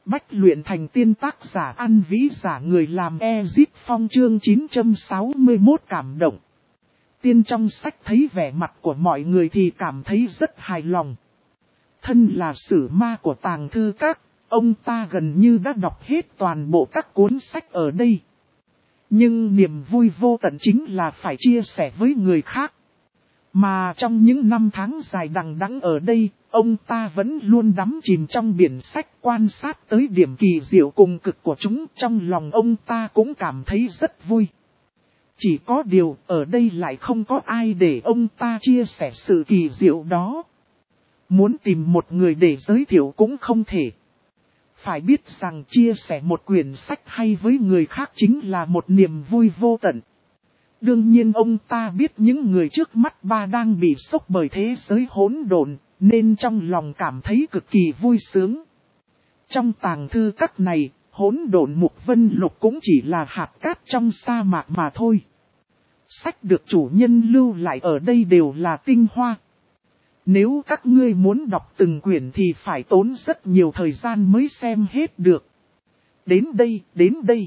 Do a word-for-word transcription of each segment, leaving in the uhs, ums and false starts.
bách luyện thành tiên tác giả An Vĩ giả người làm Ezip Phong chương chín trăm sáu mươi mốt cảm động. Tiên trong sách thấy vẻ mặt của mọi người thì cảm thấy rất hài lòng. Thân là sử ma của tàng thư các, ông ta gần như đã đọc hết toàn bộ các cuốn sách ở đây. Nhưng niềm vui vô tận chính là phải chia sẻ với người khác. Mà trong những năm tháng dài đằng đẵng ở đây, ông ta vẫn luôn đắm chìm trong biển sách quan sát tới điểm kỳ diệu cùng cực của chúng. Trong lòng ông ta cũng cảm thấy rất vui. Chỉ có điều ở đây lại không có ai để ông ta chia sẻ sự kỳ diệu đó. Muốn tìm một người để giới thiệu cũng không thể. Phải biết rằng chia sẻ một quyển sách hay với người khác chính là một niềm vui vô tận. Đương nhiên ông ta biết những người trước mắt ba đang bị sốc bởi thế giới hỗn độn, nên trong lòng cảm thấy cực kỳ vui sướng. Trong tàng thư các này, hỗn độn mục vân lục cũng chỉ là hạt cát trong sa mạc mà thôi. Sách được chủ nhân lưu lại ở đây đều là tinh hoa. Nếu các ngươi muốn đọc từng quyển thì phải tốn rất nhiều thời gian mới xem hết được. Đến đây, đến đây.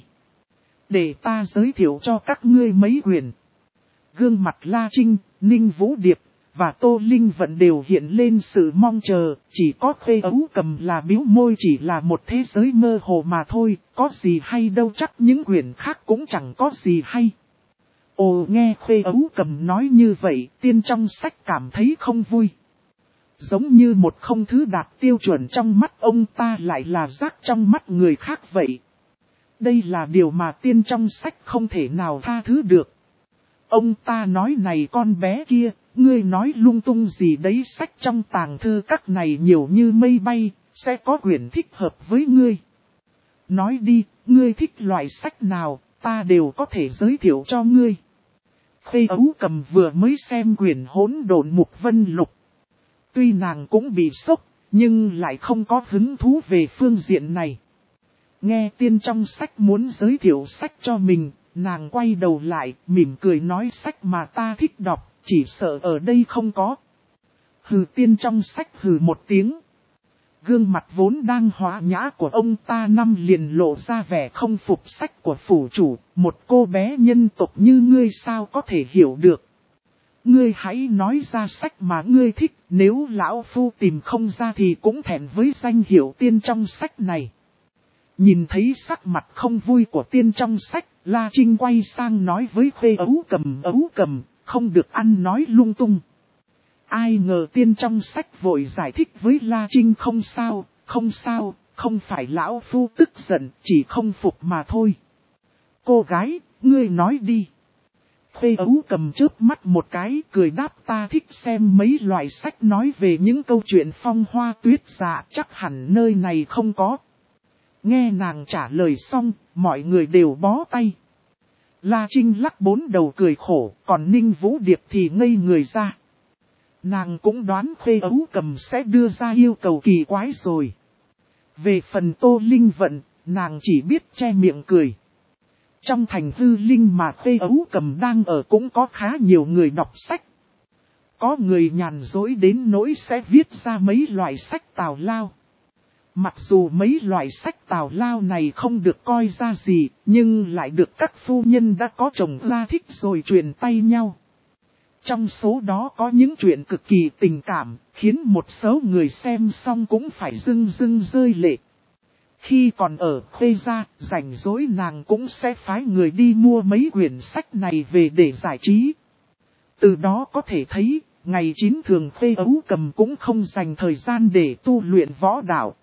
Để ta giới thiệu cho các ngươi mấy quyển. Gương mặt La Trinh, Ninh Vũ Điệp và Tô Linh Vận đều hiện lên sự mong chờ. Chỉ có Khê Ấu Cầm là bĩu môi, chỉ là một thế giới mơ hồ mà thôi. Có gì hay đâu, chắc những quyển khác cũng chẳng có gì hay. Ồ, nghe Khê Ấu Cầm nói như vậy, tiên trong sách cảm thấy không vui. Giống như một không thứ đạt tiêu chuẩn trong mắt ông ta lại là rác trong mắt người khác vậy. Đây là điều mà tiên trong sách không thể nào tha thứ được. Ông ta nói này con bé kia, ngươi nói lung tung gì đấy, sách trong tàng thư các này nhiều như mây bay, sẽ có quyển thích hợp với ngươi. Nói đi, ngươi thích loại sách nào, ta đều có thể giới thiệu cho ngươi. Khê Ấu Cầm vừa mới xem quyển hỗn độn mục vân lục. Tuy nàng cũng bị sốc, nhưng lại không có hứng thú về phương diện này. Nghe tiên trong sách muốn giới thiệu sách cho mình, nàng quay đầu lại, mỉm cười nói sách mà ta thích đọc, chỉ sợ ở đây không có. Hừ, tiên trong sách hừ một tiếng. Gương mặt vốn đang hóa nhã của ông ta năm liền lộ ra vẻ không phục sách của phủ chủ, một cô bé nhân tộc như ngươi sao có thể hiểu được. Ngươi hãy nói ra sách mà ngươi thích, nếu lão phu tìm không ra thì cũng thẹn với danh hiệu tiên trong sách này. Nhìn thấy sắc mặt không vui của tiên trong sách, La Trinh quay sang nói với Khê Ấu Cầm, Ấu Cầm, không được ăn nói lung tung. Ai ngờ tiên trong sách vội giải thích với La Trinh, không sao, không sao, không phải lão phu tức giận, chỉ không phục mà thôi. Cô gái, ngươi nói đi. Khê Ấu Cầm chớp mắt một cái, cười đáp, ta thích xem mấy loại sách nói về những câu chuyện phong hoa tuyết dạ, chắc hẳn nơi này không có. Nghe nàng trả lời xong, mọi người đều bó tay. La Trinh lắc bốn đầu cười khổ, còn Ninh Vũ Điệp thì ngây người ra. Nàng cũng đoán Khê Ấu Cầm sẽ đưa ra yêu cầu kỳ quái rồi. Về phần Tô Linh Vận, nàng chỉ biết che miệng cười. Trong thành hư linh mà Khê Ấu Cầm đang ở cũng có khá nhiều người đọc sách. Có người nhàn dối đến nỗi sẽ viết ra mấy loại sách tào lao. Mặc dù mấy loại sách tào lao này không được coi ra gì, nhưng lại được các phu nhân đã có chồng ra thích rồi truyền tay nhau. Trong số đó có những chuyện cực kỳ tình cảm, khiến một số người xem xong cũng phải rưng rưng rơi lệ. Khi còn ở Khê gia, rảnh rỗi nàng cũng sẽ phái người đi mua mấy quyển sách này về để giải trí. Từ đó có thể thấy, ngày chín thường Khê Ấu Cầm cũng không dành thời gian để tu luyện võ đạo.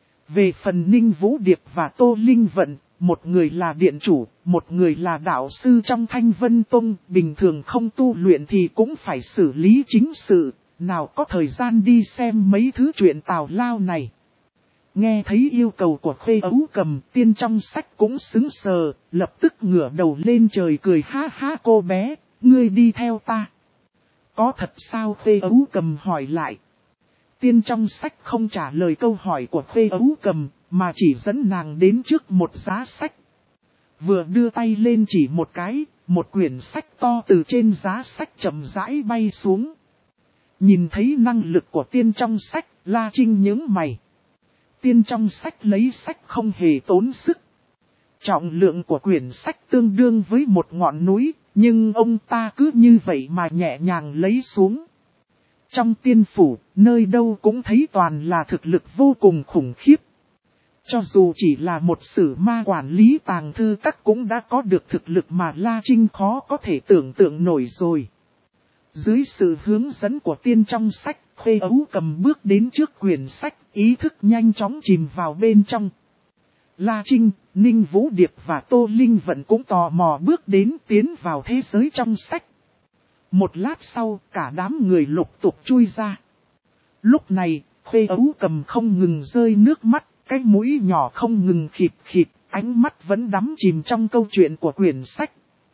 Về phần Ninh Vũ Điệp và Tô Linh Vận, một người là điện chủ, một người là đạo sư trong Thanh Vân Tông, bình thường không tu luyện thì cũng phải xử lý chính sự, nào có thời gian đi xem mấy thứ chuyện tào lao này. Nghe thấy yêu cầu của Khê Ấu Cầm, tiên trong sách cũng sững sờ, lập tức ngửa đầu lên trời cười ha ha, cô bé, ngươi đi theo ta. Có thật sao? Khê Ấu Cầm hỏi lại. Tiên trong sách không trả lời câu hỏi của Khê Ấu Cầm, mà chỉ dẫn nàng đến trước một giá sách. Vừa đưa tay lên chỉ một cái, một quyển sách to từ trên giá sách chậm rãi bay xuống. Nhìn thấy năng lực của tiên trong sách, La Trinh nhướng mày. Tiên trong sách lấy sách không hề tốn sức. Trọng lượng của quyển sách tương đương với một ngọn núi, nhưng ông ta cứ như vậy mà nhẹ nhàng lấy xuống. Trong tiên phủ, nơi đâu cũng thấy toàn là thực lực vô cùng khủng khiếp. Cho dù chỉ là một sử ma quản lý tàng thư các cũng đã có được thực lực mà La Trinh khó có thể tưởng tượng nổi rồi. Dưới sự hướng dẫn của tiên trong sách, Khuê Ấu Cầm bước đến trước quyển sách, ý thức nhanh chóng chìm vào bên trong. La Trinh, Ninh Vũ Điệp và Tô Linh Vận cũng tò mò bước đến tiến vào thế giới trong sách. Một lát sau, cả đám người lục tục chui ra. Lúc này, Khuê Ấu Cầm không ngừng rơi nước mắt, cái mũi nhỏ không ngừng khịt khịt, ánh mắt vẫn đắm chìm trong câu chuyện của quyển sách.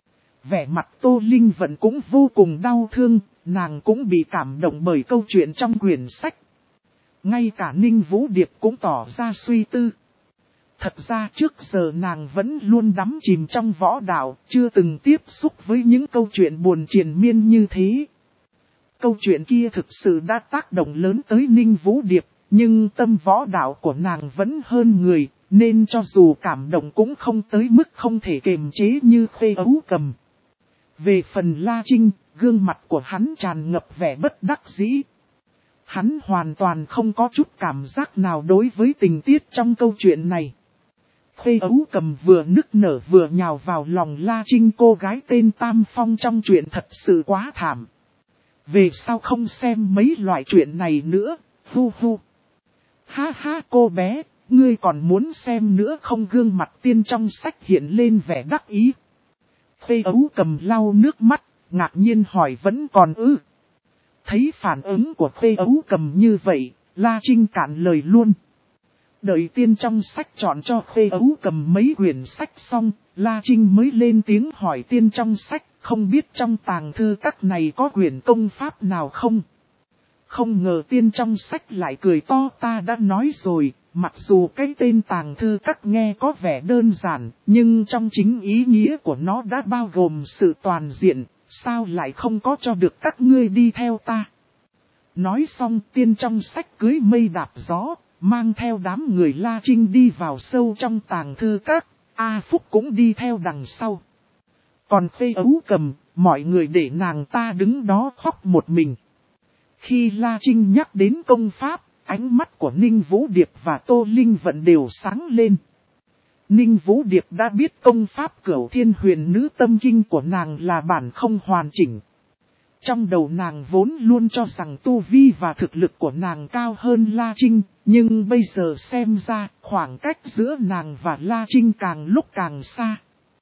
Vẻ mặt Tô Linh Vận cũng vô cùng đau thương, nàng cũng bị cảm động bởi câu chuyện trong quyển sách. Ngay cả Ninh Vũ Điệp cũng tỏ ra suy tư. Thật ra trước giờ nàng vẫn luôn đắm chìm trong võ đạo, chưa từng tiếp xúc với những câu chuyện buồn triền miên như thế. Câu chuyện kia thực sự đã tác động lớn tới Ninh Vũ Điệp, nhưng tâm võ đạo của nàng vẫn hơn người, nên cho dù cảm động cũng không tới mức không thể kiềm chế như Khuê Ấu Cầm. Về phần La Trinh, gương mặt của hắn tràn ngập vẻ bất đắc dĩ. Hắn hoàn toàn không có chút cảm giác nào đối với tình tiết trong câu chuyện này. Khuê Ấu Cầm vừa nức nở vừa nhào vào lòng La Trinh, cô gái tên Tam Phong trong chuyện thật sự quá thảm. Về sau không xem mấy loại chuyện này nữa, hu hu. Ha ha cô bé, ngươi còn muốn xem nữa không? Gương mặt tiên trong sách hiện lên vẻ đắc ý. Khuê Ấu Cầm lau nước mắt, ngạc nhiên hỏi vẫn còn ư. Thấy phản ứng của Khuê Ấu Cầm như vậy, La Trinh cạn lời luôn. Đợi tiên trong sách chọn cho Khuê Ấu Cầm mấy quyển sách xong, La Trinh mới lên tiếng hỏi tiên trong sách, không biết trong tàng thư các này có quyển công pháp nào không? Không ngờ tiên trong sách lại cười to, ta đã nói rồi, mặc dù cái tên tàng thư các nghe có vẻ đơn giản, nhưng trong chính ý nghĩa của nó đã bao gồm sự toàn diện, sao lại không có cho được các ngươi đi theo ta? Nói xong tiên trong sách cưới mây đạp gió, mang theo đám người La Trinh đi vào sâu trong tàng thư các, A Phúc cũng đi theo đằng sau. Còn Khuê Ấu Cầm, mọi người để nàng ta đứng đó khóc một mình. Khi La Trinh nhắc đến công pháp, ánh mắt của Ninh Vũ Điệp và Tô Linh Vận đều sáng lên. Ninh Vũ Điệp đã biết công pháp Cửu Thiên Huyền Nữ Tâm Kinh của nàng là bản không hoàn chỉnh. Trong đầu nàng vốn luôn cho rằng tu vi và thực lực của nàng cao hơn La Trinh, nhưng bây giờ xem ra khoảng cách giữa nàng và La Trinh càng lúc càng xa.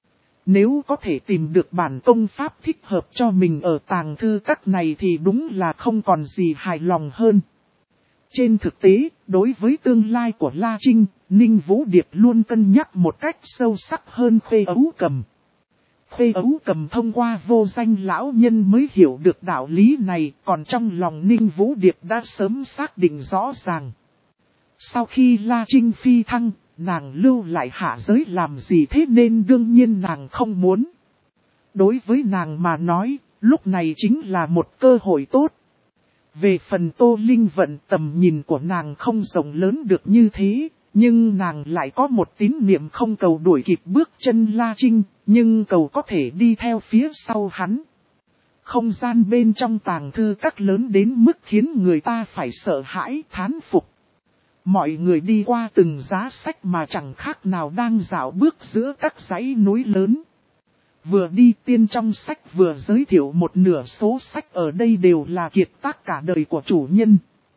Nếu có thể tìm được bản công pháp thích hợp cho mình ở tàng thư các này thì đúng là không còn gì hài lòng hơn. Trên thực tế, đối với tương lai của La Trinh, Ninh Vũ Điệp luôn cân nhắc một cách sâu sắc hơn Khuê Ấu Cầm. Khuê Ấu Cầm thông qua vô danh lão nhân mới hiểu được đạo lý này, còn trong lòng Ninh Vũ Điệp đã sớm xác định rõ ràng. Sau khi La Trinh phi thăng, nàng lưu lại hạ giới làm gì thế nên đương nhiên nàng không muốn. Đối với nàng mà nói, lúc này chính là một cơ hội tốt. Về phần Tô Linh Vận, tầm nhìn của nàng không rộng lớn được như thế, nhưng nàng lại có một tín niệm không cầu đuổi kịp bước chân La Trinh, nhưng cầu có thể đi theo phía sau hắn. Không gian bên trong tàng thư các lớn đến mức khiến người ta phải sợ hãi thán phục. Mọi người đi qua từng giá sách mà chẳng khác nào đang dạo bước giữa các dãy núi lớn. Vừa đi tiên trong sách vừa giới thiệu một nửa số sách ở đây đều là kiệt tác cả đời của chủ nhân.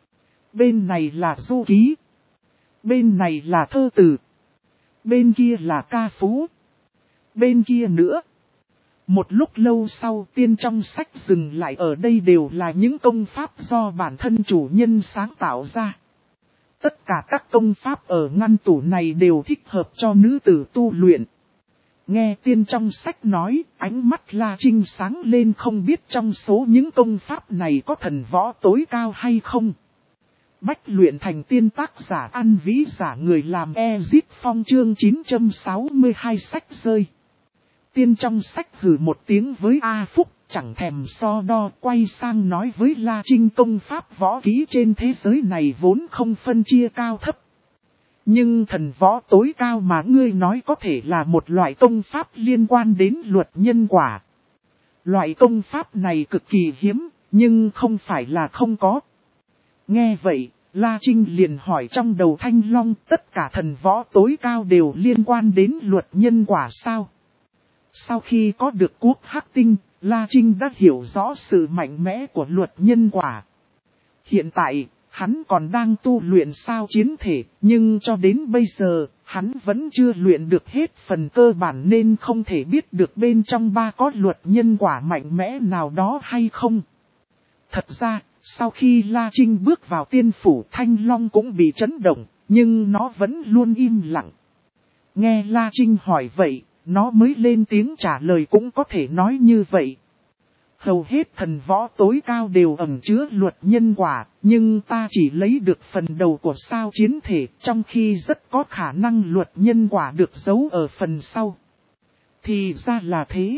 Bên này là du ký. Bên này là thơ từ. Bên kia là ca phú. Bên kia nữa. Một lúc lâu sau tiên trong sách dừng lại, ở đây đều là những công pháp do bản thân chủ nhân sáng tạo ra. Tất cả các công pháp ở ngăn tủ này đều thích hợp cho nữ tử tu luyện. Nghe tiên trong sách nói, ánh mắt La Trinh sáng lên, không biết trong số những công pháp này có thần võ tối cao hay không. Bách luyện thành tiên, tác giả An Vĩ, giả người làm Ezit Phong, chương chín trăm sáu mươi hai sách rơi. Tiên trong sách hử một tiếng với A Phúc, chẳng thèm so đo, quay sang nói với La Trinh công pháp võ kỹ trên thế giới này vốn không phân chia cao thấp. Nhưng thần võ tối cao mà ngươi nói có thể là một loại công pháp liên quan đến luật nhân quả. Loại công pháp này cực kỳ hiếm, nhưng không phải là không có. Nghe vậy, La Trinh liền hỏi trong đầu Thanh Long tất cả thần võ tối cao đều liên quan đến luật nhân quả sao? Sau khi có được quốc hắc tinh, La Trinh đã hiểu rõ sự mạnh mẽ của luật nhân quả. Hiện tại, hắn còn đang tu luyện sao chiến thể, nhưng cho đến bây giờ, hắn vẫn chưa luyện được hết phần cơ bản nên không thể biết được bên trong ba có luật nhân quả mạnh mẽ nào đó hay không. Thật ra, sau khi La Trinh bước vào tiên phủ, Thanh Long cũng bị chấn động, nhưng nó vẫn luôn im lặng. Nghe La Trinh hỏi vậy, nó mới lên tiếng trả lời cũng có thể nói như vậy. Hầu hết thần võ tối cao đều ẩn chứa luật nhân quả, nhưng ta chỉ lấy được phần đầu của sao chiến thể, trong khi rất có khả năng luật nhân quả được giấu ở phần sau. Thì ra là thế.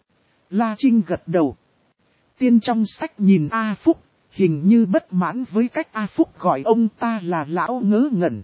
La Trinh gật đầu. Tiên trong sách nhìn A Phúc, hình như bất mãn với cách A Phúc gọi ông ta là lão ngớ ngẩn.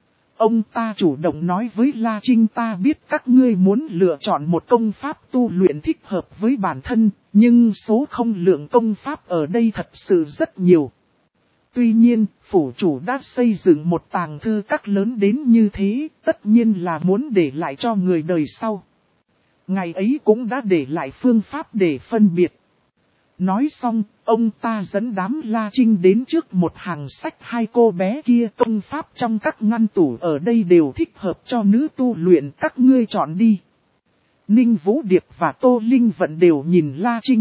Ông ta chủ động nói với La Trinh ta biết các ngươi muốn lựa chọn một công pháp tu luyện thích hợp với bản thân, nhưng số không lượng công pháp ở đây thật sự rất nhiều. Tuy nhiên, phủ chủ đã xây dựng một tàng thư các lớn đến như thế, tất nhiên là muốn để lại cho người đời sau. Ngày ấy cũng đã để lại phương pháp để phân biệt. Nói xong, ông ta dẫn đám La Trinh đến trước một hàng sách hai cô bé kia công pháp trong các ngăn tủ ở đây đều thích hợp cho nữ tu luyện các ngươi chọn đi. Ninh Vũ Điệp và Tô Linh Vận đều nhìn La Trinh.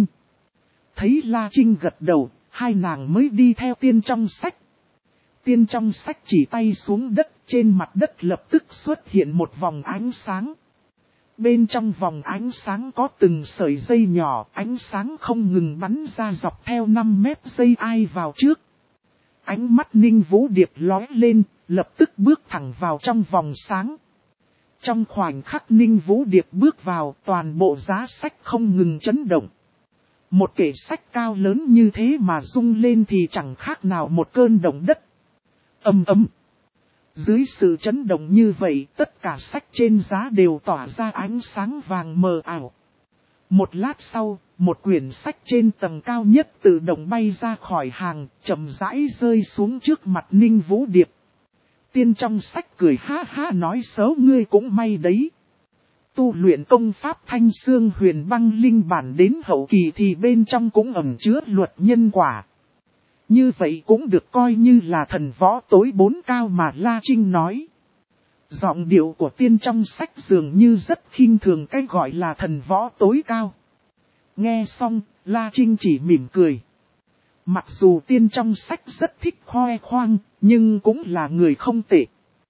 Thấy La Trinh gật đầu, hai nàng mới đi theo tiên trong sách. Tiên trong sách chỉ tay xuống đất, trên mặt đất lập tức xuất hiện một vòng ánh sáng. Bên trong vòng ánh sáng có từng sợi dây nhỏ, ánh sáng không ngừng bắn ra dọc theo năm mét dây ai vào trước. Ánh mắt Ninh Vũ Điệp lóe lên, lập tức bước thẳng vào trong vòng sáng. Trong khoảnh khắc Ninh Vũ Điệp bước vào, toàn bộ giá sách không ngừng chấn động. Một kệ sách cao lớn như thế mà rung lên thì chẳng khác nào một cơn động đất. Ầm ầm. Dưới sự chấn động như vậy, tất cả sách trên giá đều tỏa ra ánh sáng vàng mờ ảo. Một lát sau, một quyển sách trên tầng cao nhất tự động bay ra khỏi hàng, chậm rãi rơi xuống trước mặt Ninh Vũ Điệp. Tiên trong sách cười ha ha nói xấu ngươi cũng may đấy. Tu luyện công pháp Thanh Xương Huyền Băng Linh bản đến hậu kỳ thì bên trong cũng ẩn chứa luật nhân quả. Như vậy cũng được coi như là thần võ tối bốn cao mà La Trinh nói. Giọng điệu của tiên trong sách dường như rất khinh thường cái gọi là thần võ tối cao. Nghe xong, La Trinh chỉ mỉm cười. Mặc dù tiên trong sách rất thích khoe khoang, nhưng cũng là người không tệ.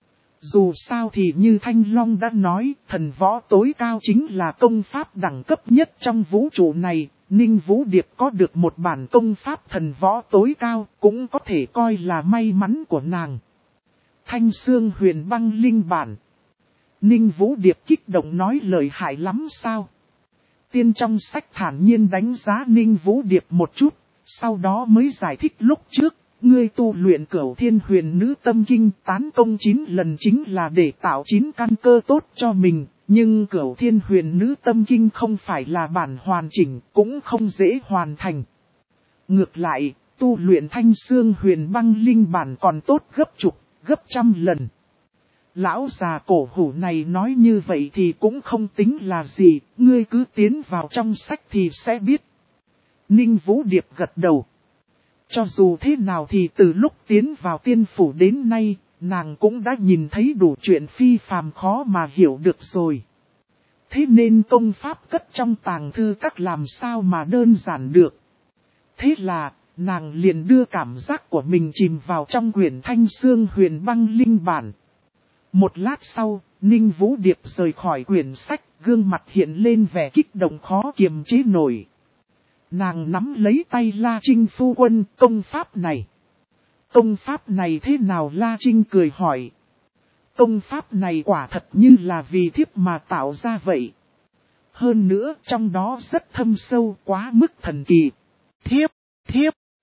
Dù sao thì như Thanh Long đã nói, thần võ tối cao chính là công pháp đẳng cấp nhất trong vũ trụ này. Ninh Vũ Điệp có được một bản công pháp thần võ tối cao, cũng có thể coi là may mắn của nàng. Thanh Xương Huyền Băng Linh bản. Ninh Vũ Điệp kích động nói lời hại lắm sao? Tiên trong sách thản nhiên đánh giá Ninh Vũ Điệp một chút, sau đó mới giải thích lúc trước. Ngươi tu luyện Cửu Thiên Huyền Nữ Tâm Kinh tán công chín lần chính là để tạo chín căn cơ tốt cho mình. Nhưng Cửu Thiên Huyền Nữ Tâm Kinh không phải là bản hoàn chỉnh, cũng không dễ hoàn thành. Ngược lại, tu luyện Thanh Xương Huyền Băng Linh bản còn tốt gấp chục, gấp trăm lần. Lão già cổ hủ này nói như vậy thì cũng không tính là gì, ngươi cứ tiến vào trong sách thì sẽ biết. Ninh Vũ Điệp gật đầu. Cho dù thế nào thì từ lúc tiến vào tiên phủ đến nay, nàng cũng đã nhìn thấy đủ chuyện phi phàm khó mà hiểu được rồi. Thế nên công pháp cất trong tàng thư các làm sao mà đơn giản được. Thế là, nàng liền đưa cảm giác của mình chìm vào trong quyển Thanh Xương Huyền Băng Linh bản. Một lát sau, Ninh Vũ Điệp rời khỏi quyển sách, gương mặt hiện lên vẻ kích động khó kiềm chế nổi. Nàng nắm lấy tay La Trinh phu quân, công pháp này. Công pháp này thế nào La Trinh cười hỏi. Công pháp này quả thật như là vì thiếp mà tạo ra vậy. Hơn nữa trong đó rất thâm sâu quá mức thần kỳ. Thiếp, thiếp.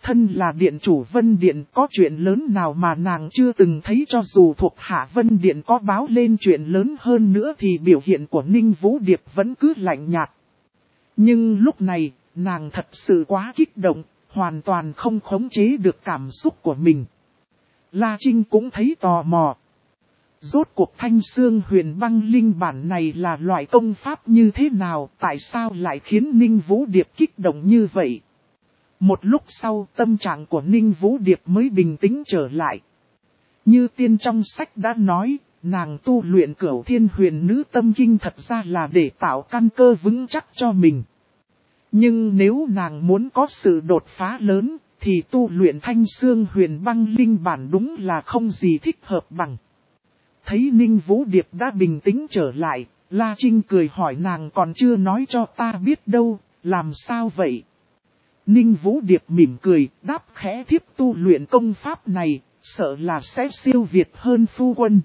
Thân là điện chủ Vân Điện, có chuyện lớn nào mà nàng chưa từng thấy, cho dù thuộc hạ Vân Điện có báo lên chuyện lớn hơn nữa thì biểu hiện của Ninh Vũ Điệp vẫn cứ lạnh nhạt. Nhưng lúc này, nàng thật sự quá kích động, hoàn toàn không khống chế được cảm xúc của mình. La Trinh cũng thấy tò mò. Rốt cuộc Thanh Xương Huyền Băng Linh bản này là loại công pháp như thế nào, tại sao lại khiến Ninh Vũ Điệp kích động như vậy? Một lúc sau, tâm trạng của Ninh Vũ Điệp mới bình tĩnh trở lại. Như tiên trong sách đã nói, nàng tu luyện Cửu Thiên Huyền Nữ Tâm Kinh thật ra là để tạo căn cơ vững chắc cho mình. Nhưng nếu nàng muốn có sự đột phá lớn, thì tu luyện Thanh Xương Huyền Băng Linh bản đúng là không gì thích hợp bằng. Thấy Ninh Vũ Điệp đã bình tĩnh trở lại, La Trinh cười hỏi nàng còn chưa nói cho ta biết đâu, làm sao vậy? Ninh Vũ Điệp mỉm cười, đáp khẽ thiếp tu luyện công pháp này, sợ là sẽ siêu việt hơn phu quân.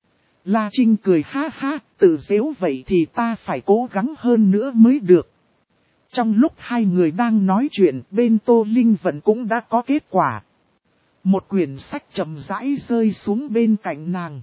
La Trinh cười ha ha, tự giễu vậy thì ta phải cố gắng hơn nữa mới được. Trong lúc hai người đang nói chuyện, bên Tô Linh Vận cũng đã có kết quả. Một quyển sách chậm rãi rơi xuống bên cạnh nàng.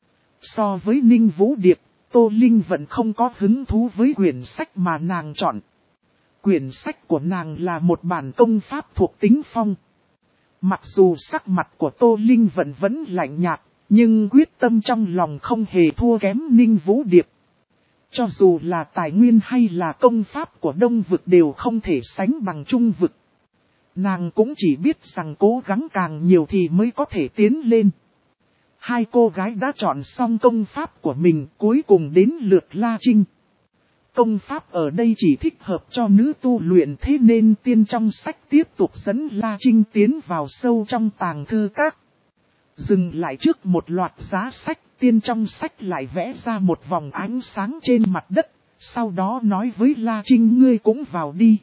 So với Ninh Vũ Điệp, Tô Linh Vận không có hứng thú với quyển sách mà nàng chọn. Quyển sách của nàng là một bản công pháp thuộc tính phong. Mặc dù sắc mặt của Tô Linh Vận vẫn lạnh nhạt, nhưng quyết tâm trong lòng không hề thua kém Ninh Vũ Điệp. Cho dù là tài nguyên hay là công pháp của Đông Vực đều không thể sánh bằng Trung Vực. Nàng cũng chỉ biết rằng cố gắng càng nhiều thì mới có thể tiến lên. Hai cô gái đã chọn xong công pháp của mình, cuối cùng đến lượt La Trinh. Công pháp ở đây chỉ thích hợp cho nữ tu luyện, thế nên tiên trong sách tiếp tục dẫn La Trinh tiến vào sâu trong tàng thư các. Dừng lại trước một loạt giá sách, tiên trong sách lại vẽ ra một vòng ánh sáng trên mặt đất, sau đó nói với La Trinh ngươi cũng vào đi.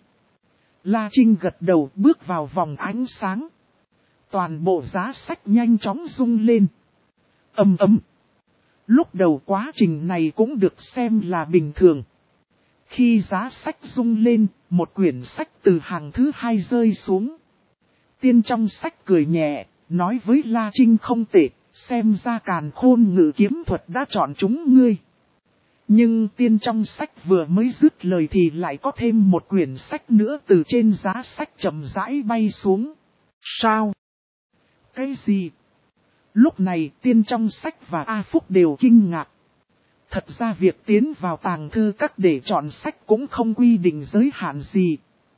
La Trinh gật đầu bước vào vòng ánh sáng. Toàn bộ giá sách nhanh chóng rung lên. Ầm ầm. Lúc đầu quá trình này cũng được xem là bình thường. Khi giá sách rung lên, một quyển sách từ hàng thứ hai rơi xuống. Tiên trong sách cười nhẹ, nói với La Trinh không tệ, xem ra Càn Khôn Ngự kiếm thuật đã chọn chúng ngươi. Nhưng tiên trong sách vừa mới dứt lời thì lại có thêm một quyển sách nữa từ trên giá sách chậm rãi bay xuống. Sao? Cái gì? Lúc này tiên trong sách và A Phúc đều kinh ngạc. Thật ra việc tiến vào tàng thư các để chọn sách cũng không quy định giới hạn gì.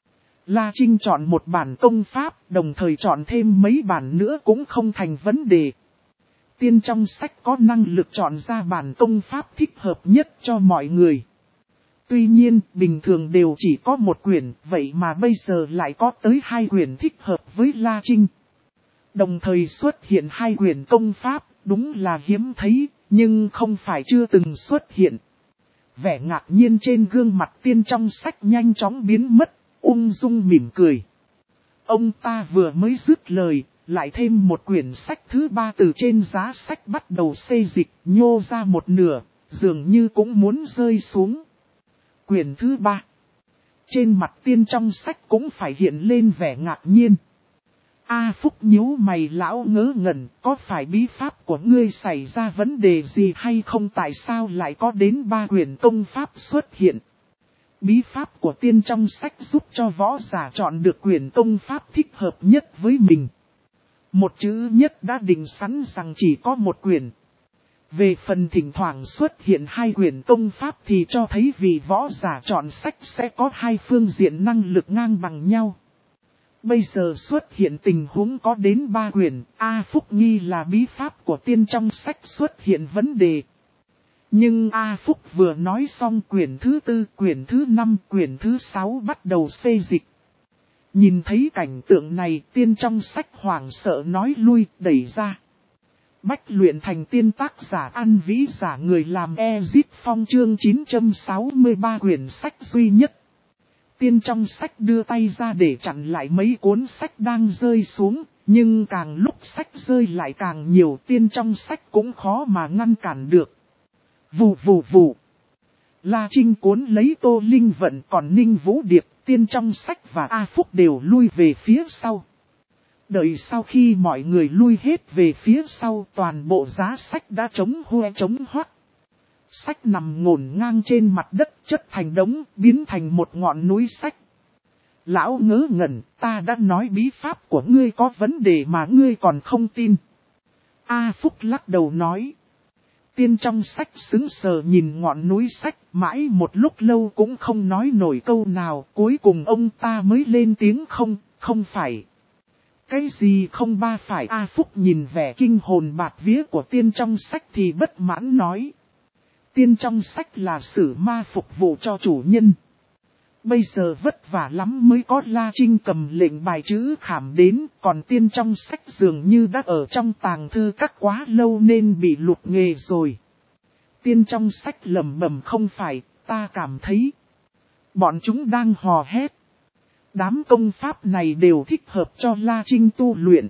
La Trinh chọn một bản công pháp, đồng thời chọn thêm mấy bản nữa cũng không thành vấn đề. Tiên trong sách có năng lực chọn ra bản công pháp thích hợp nhất cho mọi người. Tuy nhiên, bình thường đều chỉ có một quyển, vậy mà bây giờ lại có tới hai quyển thích hợp với La Trinh. Đồng thời xuất hiện hai quyển công pháp, đúng là hiếm thấy, nhưng không phải chưa từng xuất hiện. Vẻ ngạc nhiên trên gương mặt tiên trong sách nhanh chóng biến mất, ung dung mỉm cười. Ông ta vừa mới dứt lời, lại thêm một quyển sách thứ ba từ trên giá sách bắt đầu xê dịch, nhô ra một nửa, dường như cũng muốn rơi xuống. Quyển thứ ba. Trên mặt tiên trong sách cũng phải hiện lên vẻ ngạc nhiên. A Phúc nhíu mày lão ngớ ngẩn, có phải bí pháp của ngươi xảy ra vấn đề gì hay không, tại sao lại có đến ba quyển công pháp xuất hiện? Bí pháp của tiên trong sách giúp cho võ giả chọn được quyển công pháp thích hợp nhất với mình. Một chữ nhất đã định sẵn rằng chỉ có một quyển. Về phần thỉnh thoảng xuất hiện hai quyển công pháp thì cho thấy vì võ giả chọn sách sẽ có hai phương diện năng lực ngang bằng nhau. Bây giờ xuất hiện tình huống có đến ba quyển, A Phúc nghi là bí pháp của tiên trong sách xuất hiện vấn đề. Nhưng A Phúc vừa nói xong quyển thứ tư, quyển thứ năm, quyển thứ sáu bắt đầu xê dịch. Nhìn thấy cảnh tượng này, tiên trong sách hoảng sợ nói lui, đẩy ra. Bách luyện thành tiên tác giả An Vĩ giả người làm Ezip Phong chương chín trăm sáu mươi ba quyển sách duy nhất. Tiên trong sách đưa tay ra để chặn lại mấy cuốn sách đang rơi xuống, nhưng càng lúc sách rơi lại càng nhiều, tiên trong sách cũng khó mà ngăn cản được. Vù vù vù. La Trinh cuốn lấy Tô Linh Vận, còn Ninh Vũ Điệp, tiên trong sách và A Phúc đều lui về phía sau. Đợi sau khi mọi người lui hết về phía sau, toàn bộ giá sách đã trống hoe trống hoắt. Sách nằm ngổn ngang trên mặt đất, chất thành đống, biến thành một ngọn núi sách. Lão ngớ ngẩn, ta đã nói bí pháp của ngươi có vấn đề mà ngươi còn không tin. A Phúc lắc đầu nói. Tiên trong sách sững sờ nhìn ngọn núi sách, mãi một lúc lâu cũng không nói nổi câu nào, cuối cùng ông ta mới lên tiếng không, không phải. Cái gì không ba phải? A Phúc nhìn vẻ kinh hồn bạt vía của tiên trong sách thì bất mãn nói. Tiên trong sách là sử ma phục vụ cho chủ nhân. Bây giờ vất vả lắm mới có La Trinh cầm lệnh bài chữ khảm đến, còn tiên trong sách dường như đã ở trong tàng thư các quá lâu nên bị lụt nghề rồi. Tiên trong sách lẩm bẩm không phải, ta cảm thấy. Bọn chúng đang hò hét. Đám công pháp này đều thích hợp cho La Trinh tu luyện.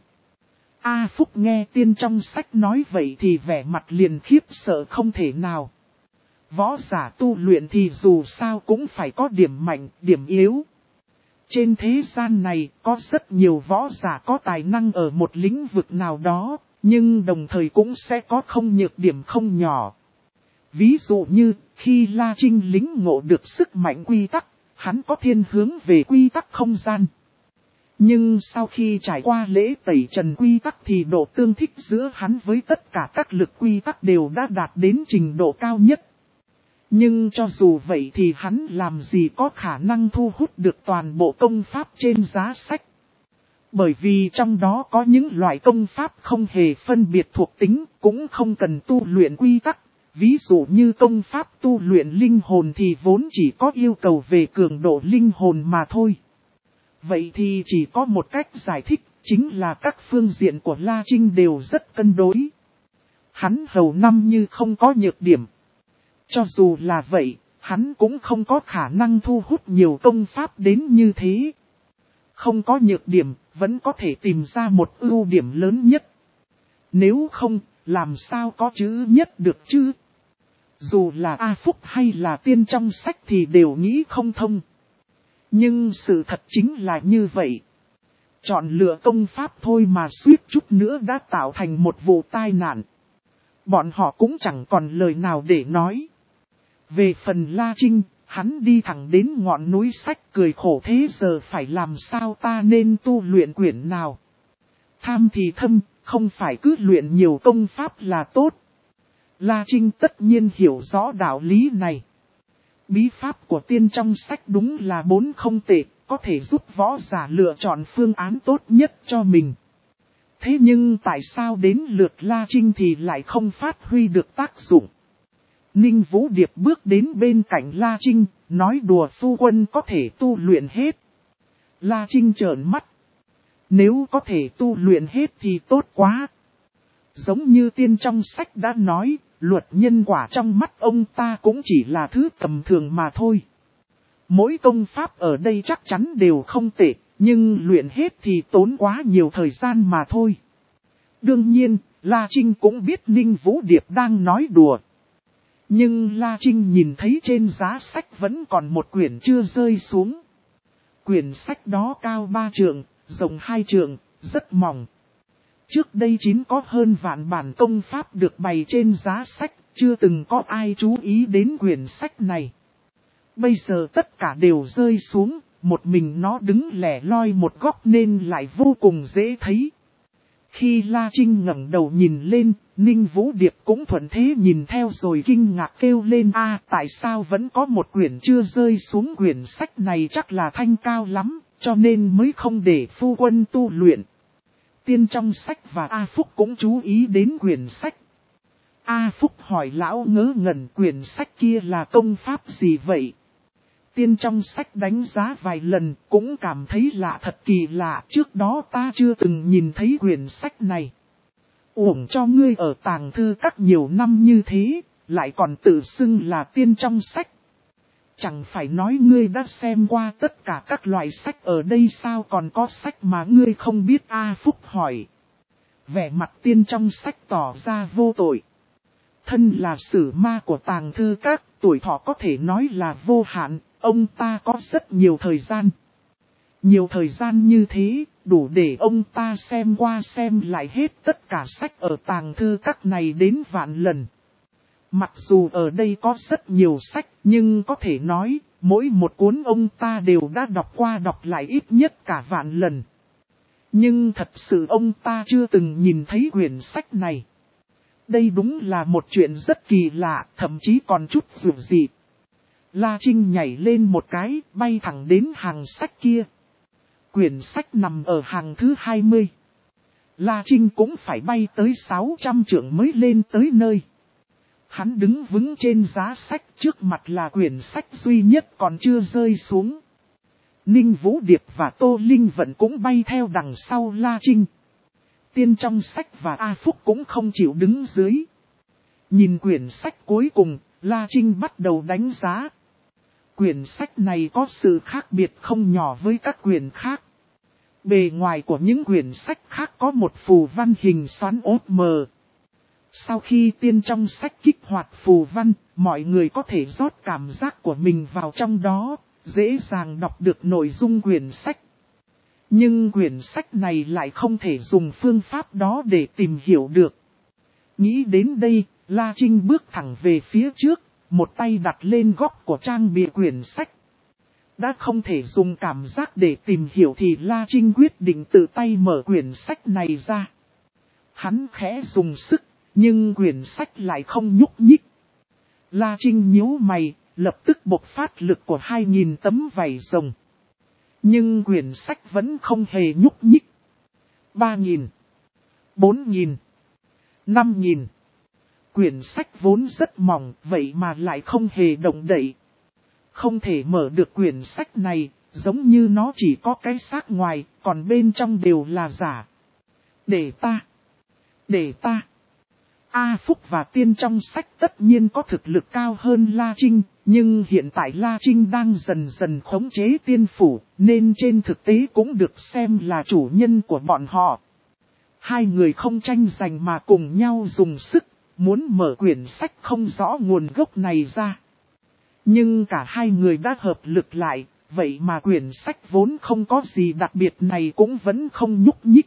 A Phúc nghe tiên trong sách nói vậy thì vẻ mặt liền khiếp sợ không thể nào. Võ giả tu luyện thì dù sao cũng phải có điểm mạnh, điểm yếu. Trên thế gian này có rất nhiều võ giả có tài năng ở một lĩnh vực nào đó, nhưng đồng thời cũng sẽ có không nhược điểm không nhỏ. Ví dụ như, khi La Trinh lĩnh ngộ được sức mạnh quy tắc, hắn có thiên hướng về quy tắc không gian. Nhưng sau khi trải qua lễ tẩy trần quy tắc thì độ tương thích giữa hắn với tất cả các lực quy tắc đều đã đạt đến trình độ cao nhất. Nhưng cho dù vậy thì hắn làm gì có khả năng thu hút được toàn bộ công pháp trên giá sách. Bởi vì trong đó có những loại công pháp không hề phân biệt thuộc tính, cũng không cần tu luyện quy tắc. Ví dụ như công pháp tu luyện linh hồn thì vốn chỉ có yêu cầu về cường độ linh hồn mà thôi. Vậy thì chỉ có một cách giải thích, chính là các phương diện của La Trinh đều rất cân đối. Hắn hầu năm như không có nhược điểm. Cho dù là vậy, hắn cũng không có khả năng thu hút nhiều công pháp đến như thế. Không có nhược điểm, vẫn có thể tìm ra một ưu điểm lớn nhất. Nếu không, làm sao có chữ nhất được chứ? Dù là A Phúc hay là tiên trong sách thì đều nghĩ không thông. Nhưng sự thật chính là như vậy. Chọn lựa công pháp thôi mà suýt chút nữa đã tạo thành một vụ tai nạn. Bọn họ cũng chẳng còn lời nào để nói. Về phần La Trinh, hắn đi thẳng đến ngọn núi sách cười khổ thế giờ phải làm sao ta nên tu luyện quyển nào. Tham thì thâm, không phải cứ luyện nhiều công pháp là tốt. La Trinh tất nhiên hiểu rõ đạo lý này. Bí pháp của tiên trong sách đúng là bốn không tệ, có thể giúp võ giả lựa chọn phương án tốt nhất cho mình. Thế nhưng tại sao đến lượt La Trinh thì lại không phát huy được tác dụng? Ninh Vũ Điệp bước đến bên cạnh La Trinh, nói đùa phu quân có thể tu luyện hết. La Trinh trợn mắt. Nếu có thể tu luyện hết thì tốt quá. Giống như tiên trong sách đã nói, luật nhân quả trong mắt ông ta cũng chỉ là thứ tầm thường mà thôi. Mỗi công pháp ở đây chắc chắn đều không tệ, nhưng luyện hết thì tốn quá nhiều thời gian mà thôi. Đương nhiên, La Trinh cũng biết Ninh Vũ Điệp đang nói đùa. Nhưng La Trinh nhìn thấy trên giá sách vẫn còn một quyển chưa rơi xuống. Quyển sách đó cao ba trượng, rộng hai trượng, rất mỏng. Trước đây chín có hơn vạn bản công pháp được bày trên giá sách, chưa từng có ai chú ý đến quyển sách này. Bây giờ tất cả đều rơi xuống, một mình nó đứng lẻ loi một góc nên lại vô cùng dễ thấy. Khi La Trinh ngẩng đầu nhìn lên, Ninh Vũ Điệp cũng thuận thế nhìn theo rồi kinh ngạc kêu lên a tại sao vẫn có một quyển chưa rơi xuống, quyển sách này chắc là thanh cao lắm, cho nên mới không để phu quân tu luyện. Tiên trong sách và A Phúc cũng chú ý đến quyển sách. A Phúc hỏi lão ngớ ngẩn quyển sách kia là công pháp gì vậy? Tiên trong sách đánh giá vài lần cũng cảm thấy lạ thật kỳ lạ, trước đó ta chưa từng nhìn thấy quyển sách này. Uổng cho ngươi ở tàng thư các nhiều năm như thế, lại còn tự xưng là tiên trong sách. Chẳng phải nói ngươi đã xem qua tất cả các loại sách ở đây sao, còn có sách mà ngươi không biết? A Phúc hỏi. Vẻ mặt tiên trong sách tỏ ra vô tội. Thân là sử ma của tàng thư các, tuổi thọ có thể nói là vô hạn, ông ta có rất nhiều thời gian. Nhiều thời gian như thế, đủ để ông ta xem qua xem lại hết tất cả sách ở tàng thư các này đến vạn lần. Mặc dù ở đây có rất nhiều sách, nhưng có thể nói, mỗi một cuốn ông ta đều đã đọc qua đọc lại ít nhất cả vạn lần. Nhưng thật sự ông ta chưa từng nhìn thấy quyển sách này. Đây đúng là một chuyện rất kỳ lạ, thậm chí còn chút dường dị. La Trinh nhảy lên một cái, bay thẳng đến hàng sách kia. Quyển sách nằm ở hàng thứ hai mươi. La Trinh cũng phải bay tới sáu trăm trượng mới lên tới nơi. Hắn đứng vững trên giá sách, trước mặt là quyển sách duy nhất còn chưa rơi xuống. Ninh Vũ Điệp và Tô Linh Vận cũng bay theo đằng sau La Trinh. Tiên trong sách và A Phúc cũng không chịu đứng dưới. Nhìn quyển sách cuối cùng, La Trinh bắt đầu đánh giá. Quyển sách này có sự khác biệt không nhỏ với các quyển khác. Bề ngoài của những quyển sách khác có một phù văn hình xoắn ốp mờ. Sau khi tiên trong sách kích hoạt phù văn, mọi người có thể rót cảm giác của mình vào trong đó, dễ dàng đọc được nội dung quyển sách. Nhưng quyển sách này lại không thể dùng phương pháp đó để tìm hiểu được. Nghĩ đến đây, La Trinh bước thẳng về phía trước, một tay đặt lên góc của trang bìa quyển sách. Đã không thể dùng cảm giác để tìm hiểu thì La Trinh quyết định tự tay mở quyển sách này ra. Hắn khẽ dùng sức, nhưng quyển sách lại không nhúc nhích. La Trinh nhíu mày, lập tức bộc phát lực của hai nghìn tấm vảy rồng. Nhưng quyển sách vẫn không hề nhúc nhích. ba nghìn, bốn nghìn, năm nghìn. Quyển sách vốn rất mỏng, vậy mà lại không hề động đậy. Không thể mở được quyển sách này, giống như nó chỉ có cái xác ngoài, còn bên trong đều là giả. Để ta, để ta. A Phúc và Tiên trong sách tất nhiên có thực lực cao hơn La Trinh, nhưng hiện tại La Trinh đang dần dần khống chế tiên phủ, nên trên thực tế cũng được xem là chủ nhân của bọn họ. Hai người không tranh giành mà cùng nhau dùng sức, muốn mở quyển sách không rõ nguồn gốc này ra. Nhưng cả hai người đã hợp lực lại, vậy mà quyển sách vốn không có gì đặc biệt này cũng vẫn không nhúc nhích.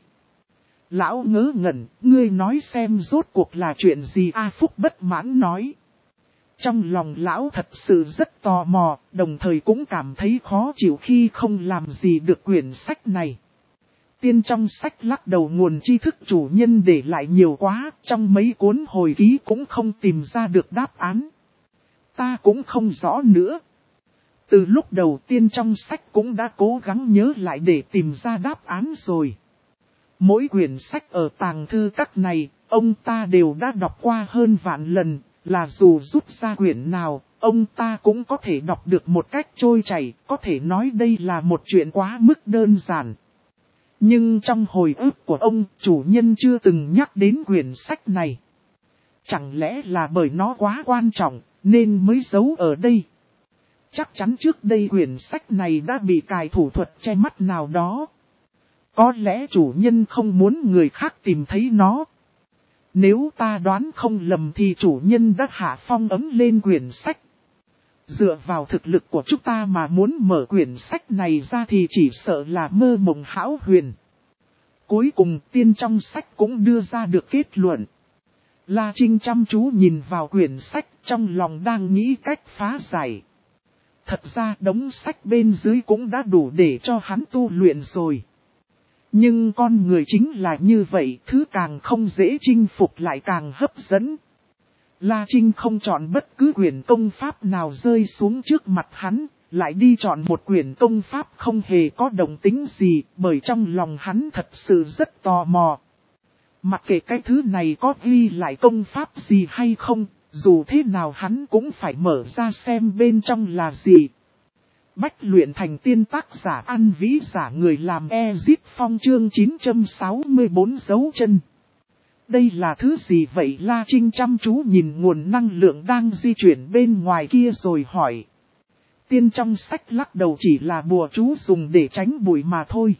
Lão ngớ ngẩn, ngươi nói xem rốt cuộc là chuyện gì? A Phúc bất mãn nói. Trong lòng lão thật sự rất tò mò, đồng thời cũng cảm thấy khó chịu khi không làm gì được quyển sách này. Tiên trong sách lắc đầu, nguồn tri thức chủ nhân để lại nhiều quá, trong mấy cuốn hồi ký cũng không tìm ra được đáp án. Ta cũng không rõ nữa. Từ lúc đầu tiên trong sách cũng đã cố gắng nhớ lại để tìm ra đáp án rồi. Mỗi quyển sách ở tàng thư các này, ông ta đều đã đọc qua hơn vạn lần, là dù rút ra quyển nào, ông ta cũng có thể đọc được một cách trôi chảy, có thể nói đây là một chuyện quá mức đơn giản. Nhưng trong hồi ức của ông, chủ nhân chưa từng nhắc đến quyển sách này. Chẳng lẽ là bởi nó quá quan trọng, nên mới giấu ở đây? Chắc chắn trước đây quyển sách này đã bị cài thủ thuật che mắt nào đó. Có lẽ chủ nhân không muốn người khác tìm thấy nó. Nếu ta đoán không lầm thì chủ nhân đã hạ phong ấn lên quyển sách. Dựa vào thực lực của chúng ta mà muốn mở quyển sách này ra thì chỉ sợ là mơ mộng hão huyền. Cuối cùng tiên trong sách cũng đưa ra được kết luận. La Trinh chăm chú nhìn vào quyển sách, trong lòng đang nghĩ cách phá giải. Thật ra đống sách bên dưới cũng đã đủ để cho hắn tu luyện rồi. Nhưng con người chính là như vậy, thứ càng không dễ chinh phục lại càng hấp dẫn. La Trinh không chọn bất cứ quyển công pháp nào rơi xuống trước mặt hắn, lại đi chọn một quyển công pháp không hề có động tính gì, bởi trong lòng hắn thật sự rất tò mò. Mặc kệ cái thứ này có ghi lại công pháp gì hay không, dù thế nào hắn cũng phải mở ra xem bên trong là gì. Bách luyện thành tiên, tác giả An Vĩ, giả người làm Ezit Phong, chương chín trăm sáu mươi bốn dấu chân. Đây là thứ gì vậy? La Trinh chăm chú nhìn nguồn năng lượng đang di chuyển bên ngoài kia rồi hỏi. Tiên trong sách lắc đầu, chỉ là bùa chú dùng để tránh bụi mà thôi.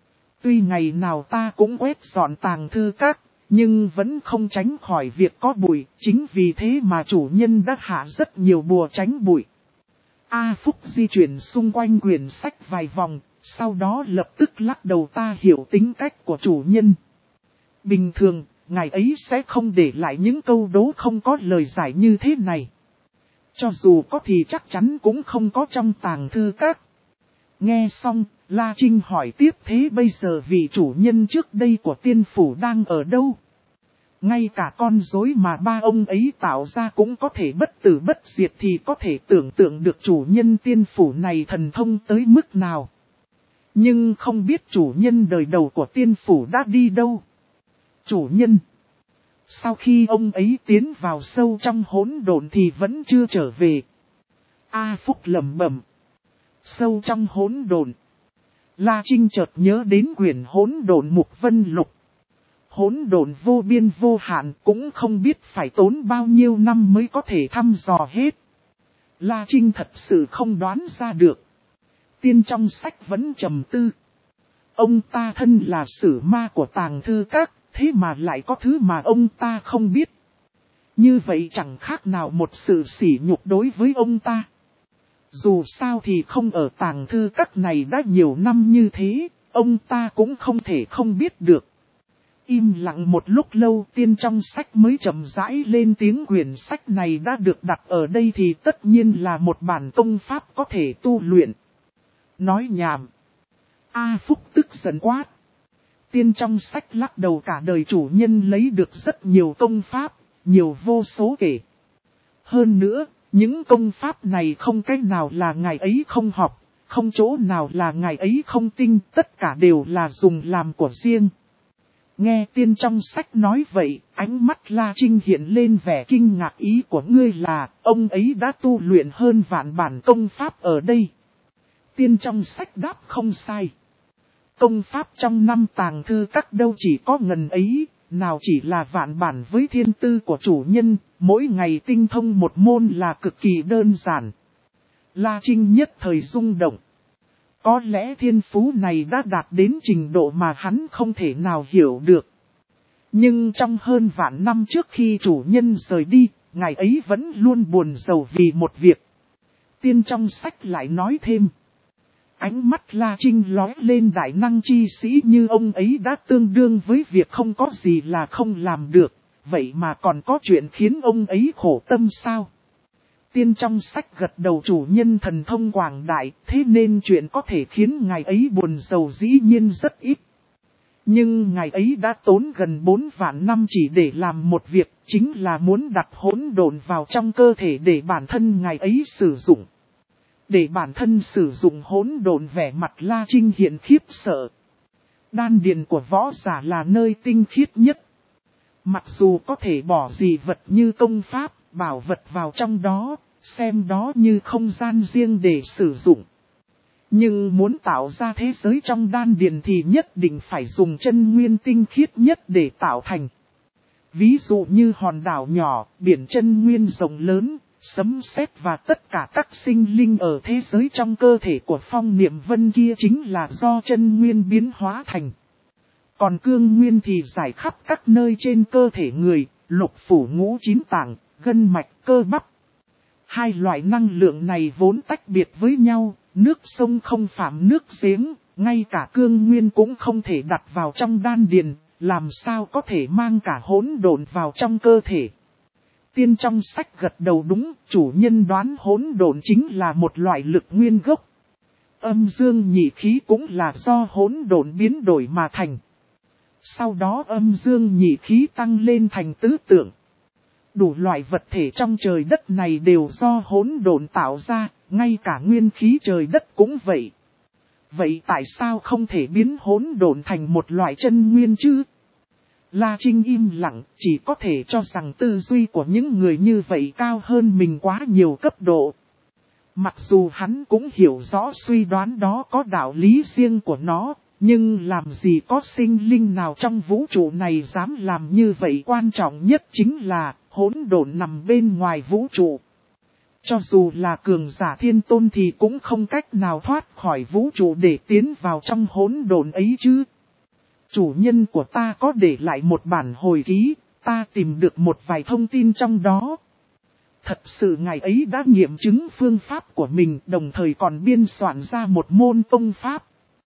Tuy ngày nào ta cũng quét dọn tàng thư các, nhưng vẫn không tránh khỏi việc có bụi, chính vì thế mà chủ nhân đã hạ rất nhiều bùa tránh bụi. A Phúc di chuyển xung quanh quyển sách vài vòng, Sau đó lập tức lắc đầu, ta hiểu tính cách của chủ nhân. Bình thường, ngài ấy sẽ không để lại những câu đố không có lời giải như thế này. Cho dù có thì chắc chắn cũng không có trong tàng thư các. Nghe xong, La Trinh hỏi tiếp, thế bây giờ vị chủ nhân trước đây của tiên phủ đang ở đâu? Ngay cả con rối mà ba ông ấy tạo ra cũng có thể bất tử bất diệt thì có thể tưởng tượng được chủ nhân tiên phủ này thần thông tới mức nào. Nhưng không biết chủ nhân đời đầu của tiên phủ đã đi đâu. Chủ nhân. Sau khi ông ấy tiến vào sâu trong hỗn độn thì vẫn chưa trở về. A Phúc lẩm bẩm. Sâu trong hỗn độn. La Trinh chợt nhớ đến quyển hỗn độn mục vân lục. Hỗn độn vô biên vô hạn, cũng không biết phải tốn bao nhiêu năm mới có thể thăm dò hết. La Trinh thật sự không đoán ra được. Tiên trong sách vẫn trầm tư. Ông ta thân là sử ma của tàng thư các, thế mà lại có thứ mà ông ta không biết. Như vậy chẳng khác nào một sự sỉ nhục đối với ông ta. Dù sao thì không ở tàng thư các này đã nhiều năm như thế, ông ta cũng không thể không biết được. Im lặng một lúc lâu, tiên trong sách mới chậm rãi lên tiếng, quyển sách này đã được đặt ở đây thì tất nhiên là một bản công pháp có thể tu luyện. Nói nhảm. A Phúc tức giận quát. Tiên trong sách lắc đầu, cả đời chủ nhân lấy được rất nhiều công pháp, nhiều vô số kể. Hơn nữa, những công pháp này không cách nào là ngài ấy không học, không chỗ nào là ngài ấy không tinh, tất cả đều là dùng làm của riêng. Nghe tiên trong sách nói vậy, ánh mắt La Trinh hiện lên vẻ kinh ngạc, ý của ngươi là, ông ấy đã tu luyện hơn vạn bản công pháp ở đây. Tiên trong sách đáp không sai. Công pháp trong năm tàng thư các đâu chỉ có ngần ấy, nào chỉ là vạn bản với thiên tư của chủ nhân, mỗi ngày tinh thông một môn là cực kỳ đơn giản. La Trinh nhất thời rung động. Có lẽ thiên phú này đã đạt đến trình độ mà hắn không thể nào hiểu được. Nhưng trong hơn vạn năm trước khi chủ nhân rời đi, ngài ấy vẫn luôn buồn rầu vì một việc. Tiên trong sách lại nói thêm. Ánh mắt La Trinh lóe lên, đại năng chi sĩ như ông ấy đã tương đương với việc không có gì là không làm được, vậy mà còn có chuyện khiến ông ấy khổ tâm sao? Tiên trong sách gật đầu, chủ nhân thần thông quảng đại, thế nên chuyện có thể khiến ngài ấy buồn rầu dĩ nhiên rất ít. Nhưng ngài ấy đã tốn gần bốn vạn năm chỉ để làm một việc, chính là muốn đặt hỗn độn vào trong cơ thể để bản thân ngài ấy sử dụng. Để bản thân sử dụng hỗn độn, vẻ mặt La Trinh hiện khiếp sợ. Đan điền của võ giả là nơi tinh khiết nhất. Mặc dù có thể bỏ gì vật như công pháp, bảo vật vào trong đó, xem đó như không gian riêng để sử dụng. Nhưng muốn tạo ra thế giới trong đan điền thì nhất định phải dùng chân nguyên tinh khiết nhất để tạo thành. Ví dụ như hòn đảo nhỏ, biển chân nguyên rộng lớn, sấm sét và tất cả các sinh linh ở thế giới trong cơ thể của Phong Niệm Vân kia chính là do chân nguyên biến hóa thành. Còn cương nguyên thì rải khắp các nơi trên cơ thể người, lục phủ ngũ chín tạng, gân mạch, cơ bắp. Hai loại năng lượng này vốn tách biệt với nhau, nước sông không phạm nước giếng, ngay cả cương nguyên cũng không thể đặt vào trong đan điền, làm sao có thể mang cả hỗn độn vào trong cơ thể. Tiên trong sách gật đầu, đúng, chủ nhân đoán hỗn độn chính là một loại lực nguyên gốc. Âm dương nhị khí cũng là do hỗn độn biến đổi mà thành. Sau đó âm dương nhị khí tăng lên thành tứ tượng. Đủ loại vật thể trong trời đất này đều do hỗn độn tạo ra, ngay cả nguyên khí trời đất cũng vậy. Vậy tại sao không thể biến hỗn độn thành một loại chân nguyên chứ? La Trinh im lặng, chỉ có thể cho rằng tư duy của những người như vậy cao hơn mình quá nhiều cấp độ. Mặc dù hắn cũng hiểu rõ suy đoán đó có đạo lý riêng của nó, nhưng làm gì có sinh linh nào trong vũ trụ này dám làm như vậy. Quan trọng nhất chính là hỗn độn nằm bên ngoài vũ trụ. Cho dù là cường giả thiên tôn thì cũng không cách nào thoát khỏi vũ trụ để tiến vào trong hỗn độn ấy chứ. Chủ nhân của ta có để lại một bản hồi ký, ta tìm được một vài thông tin trong đó. Thật sự ngài ấy đã nghiệm chứng phương pháp của mình, đồng thời còn biên soạn ra một môn công pháp.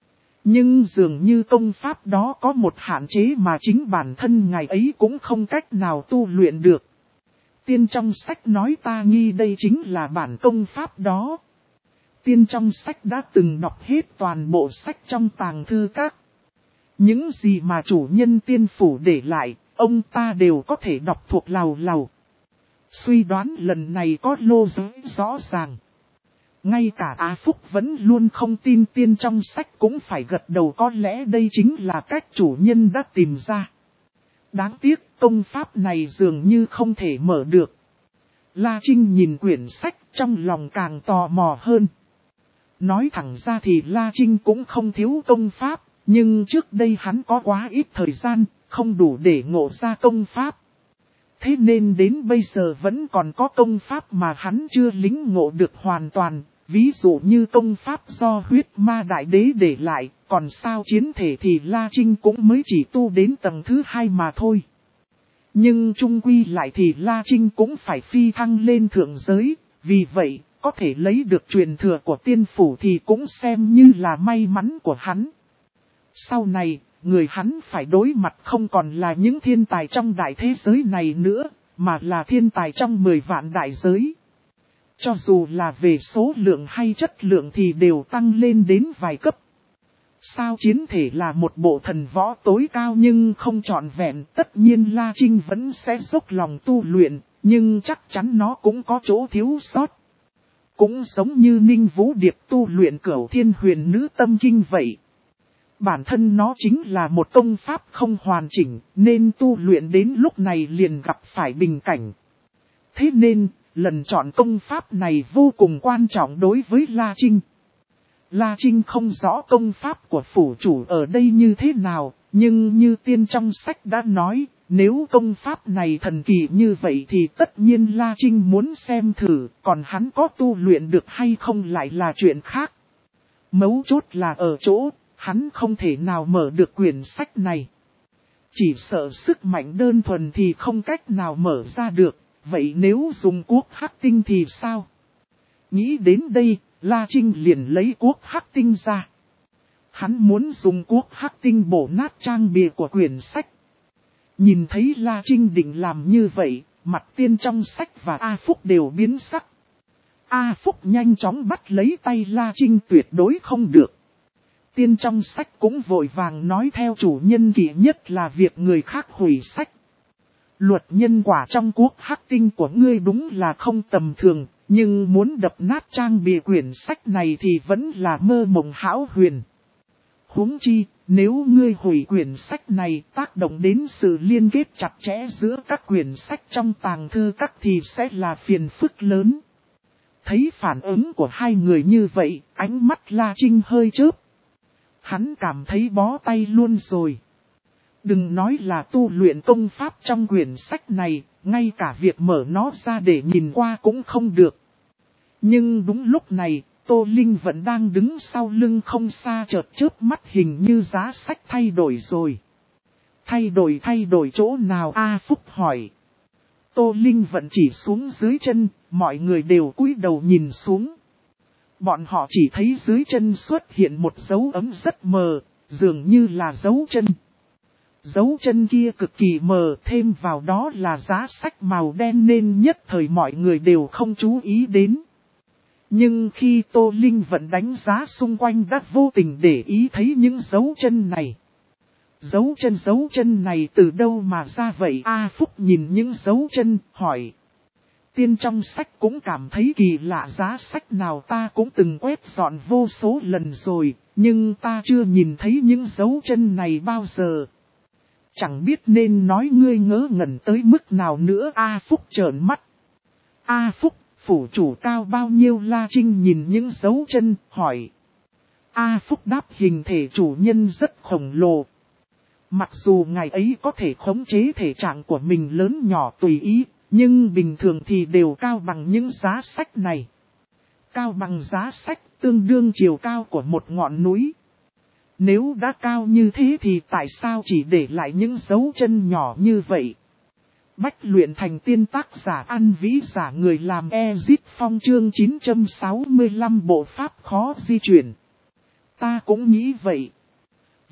Nhưng dường như công pháp đó có một hạn chế mà chính bản thân ngài ấy cũng không cách nào tu luyện được. Tiên trong sách nói ta nghi đây chính là bản công pháp đó. Tiên trong sách đã từng đọc hết toàn bộ sách trong tàng thư các. Những gì mà chủ nhân tiên phủ để lại, ông ta đều có thể đọc thuộc lầu lầu. Suy đoán lần này có lô giới rõ ràng. Ngay cả Á Phúc vẫn luôn không tin tiên trong sách cũng phải gật đầu, có lẽ đây chính là cách chủ nhân đã tìm ra. Đáng tiếc công pháp này dường như không thể mở được. La Trinh nhìn quyển sách trong lòng càng tò mò hơn. Nói thẳng ra thì La Trinh cũng không thiếu công pháp, nhưng trước đây hắn có quá ít thời gian, không đủ để ngộ ra công pháp. Thế nên đến bây giờ vẫn còn có công pháp mà hắn chưa lĩnh ngộ được hoàn toàn, ví dụ như công pháp do huyết ma đại đế để lại, còn sao chiến thể thì La Trinh cũng mới chỉ tu đến tầng thứ hai mà thôi. Nhưng chung quy lại thì La Trinh cũng phải phi thăng lên thượng giới, vì vậy có thể lấy được truyền thừa của tiên phủ thì cũng xem như là may mắn của hắn. Sau này, người hắn phải đối mặt không còn là những thiên tài trong đại thế giới này nữa, mà là thiên tài trong mười vạn đại giới. Cho dù là về số lượng hay chất lượng thì đều tăng lên đến vài cấp. Sao chiến thể là một bộ thần võ tối cao nhưng không trọn vẹn, tất nhiên La Trinh vẫn sẽ dốc lòng tu luyện, nhưng chắc chắn nó cũng có chỗ thiếu sót. Cũng giống như Ninh Vũ Điệp tu luyện Cửu Thiên Huyền Nữ Tâm Kinh vậy. Bản thân nó chính là một công pháp không hoàn chỉnh, nên tu luyện đến lúc này liền gặp phải bình cảnh. Thế nên, lần chọn công pháp này vô cùng quan trọng đối với La Trinh. La Trinh không rõ công pháp của phủ chủ ở đây như thế nào, nhưng như tiên trong sách đã nói, nếu công pháp này thần kỳ như vậy thì tất nhiên La Trinh muốn xem thử, còn hắn có tu luyện được hay không lại là chuyện khác. Mấu chốt là ở chỗ, hắn không thể nào mở được quyển sách này. Chỉ sợ sức mạnh đơn thuần thì không cách nào mở ra được, vậy nếu dùng cuốc hắc tinh thì sao? Nghĩ đến đây, La Trinh liền lấy cuốc hắc tinh ra. Hắn muốn dùng cuốc hắc tinh bổ nát trang bìa của quyển sách. Nhìn thấy La Trinh định làm như vậy, mặt tiên trong sách và A Phúc đều biến sắc. A Phúc nhanh chóng bắt lấy tay La Trinh, tuyệt đối không được. Tiên trong sách cũng vội vàng nói theo chủ nhân kỵ nhất là việc người khác hủy sách. Luật nhân quả trong cuốc hắc tinh của ngươi đúng là không tầm thường, nhưng muốn đập nát trang bìa quyển sách này thì vẫn là mơ mộng hão huyền. Huống chi, nếu ngươi hủy quyển sách này tác động đến sự liên kết chặt chẽ giữa các quyển sách trong tàng thư các thì sẽ là phiền phức lớn. Thấy phản ứng của hai người như vậy, ánh mắt La Trinh hơi chớp. Hắn cảm thấy bó tay luôn rồi. Đừng nói là tu luyện công pháp trong quyển sách này, ngay cả việc mở nó ra để nhìn qua cũng không được. Nhưng đúng lúc này, Tô Linh vẫn đang đứng sau lưng không xa, chợt chớp mắt hình như giá sách thay đổi rồi. Thay đổi thay đổi chỗ nào? A Phúc hỏi. Tô Linh vẫn chỉ xuống dưới chân, mọi người đều cúi đầu nhìn xuống. Bọn họ chỉ thấy dưới chân xuất hiện một dấu ấm rất mờ, dường như là dấu chân. Dấu chân kia cực kỳ mờ, thêm vào đó là giá sách màu đen nên nhất thời mọi người đều không chú ý đến. Nhưng khi Tô Linh vẫn đánh giá xung quanh đã vô tình để ý thấy những dấu chân này. Dấu chân dấu chân này từ đâu mà ra vậy? A Phúc nhìn những dấu chân, hỏi. Tiên trong sách cũng cảm thấy kỳ lạ, giá sách nào ta cũng từng quét dọn vô số lần rồi, nhưng ta chưa nhìn thấy những dấu chân này bao giờ. Chẳng biết nên nói ngươi ngớ ngẩn tới mức nào nữa. A Phúc trợn mắt. A Phúc, phủ chủ cao bao nhiêu? La Trinh nhìn những dấu chân, hỏi. A Phúc đáp hình thể chủ nhân rất khổng lồ. Mặc dù ngài ấy có thể khống chế thể trạng của mình lớn nhỏ tùy ý, nhưng bình thường thì đều cao bằng những giá sách này. Cao bằng giá sách tương đương chiều cao của một ngọn núi. Nếu đã cao như thế thì tại sao chỉ để lại những dấu chân nhỏ như vậy? Bách luyện thành tiên, tác giả An Vĩ, giả người làm Ezit Phong, chương chín trăm sáu mươi lăm bộ pháp khó di chuyển. Ta cũng nghĩ vậy.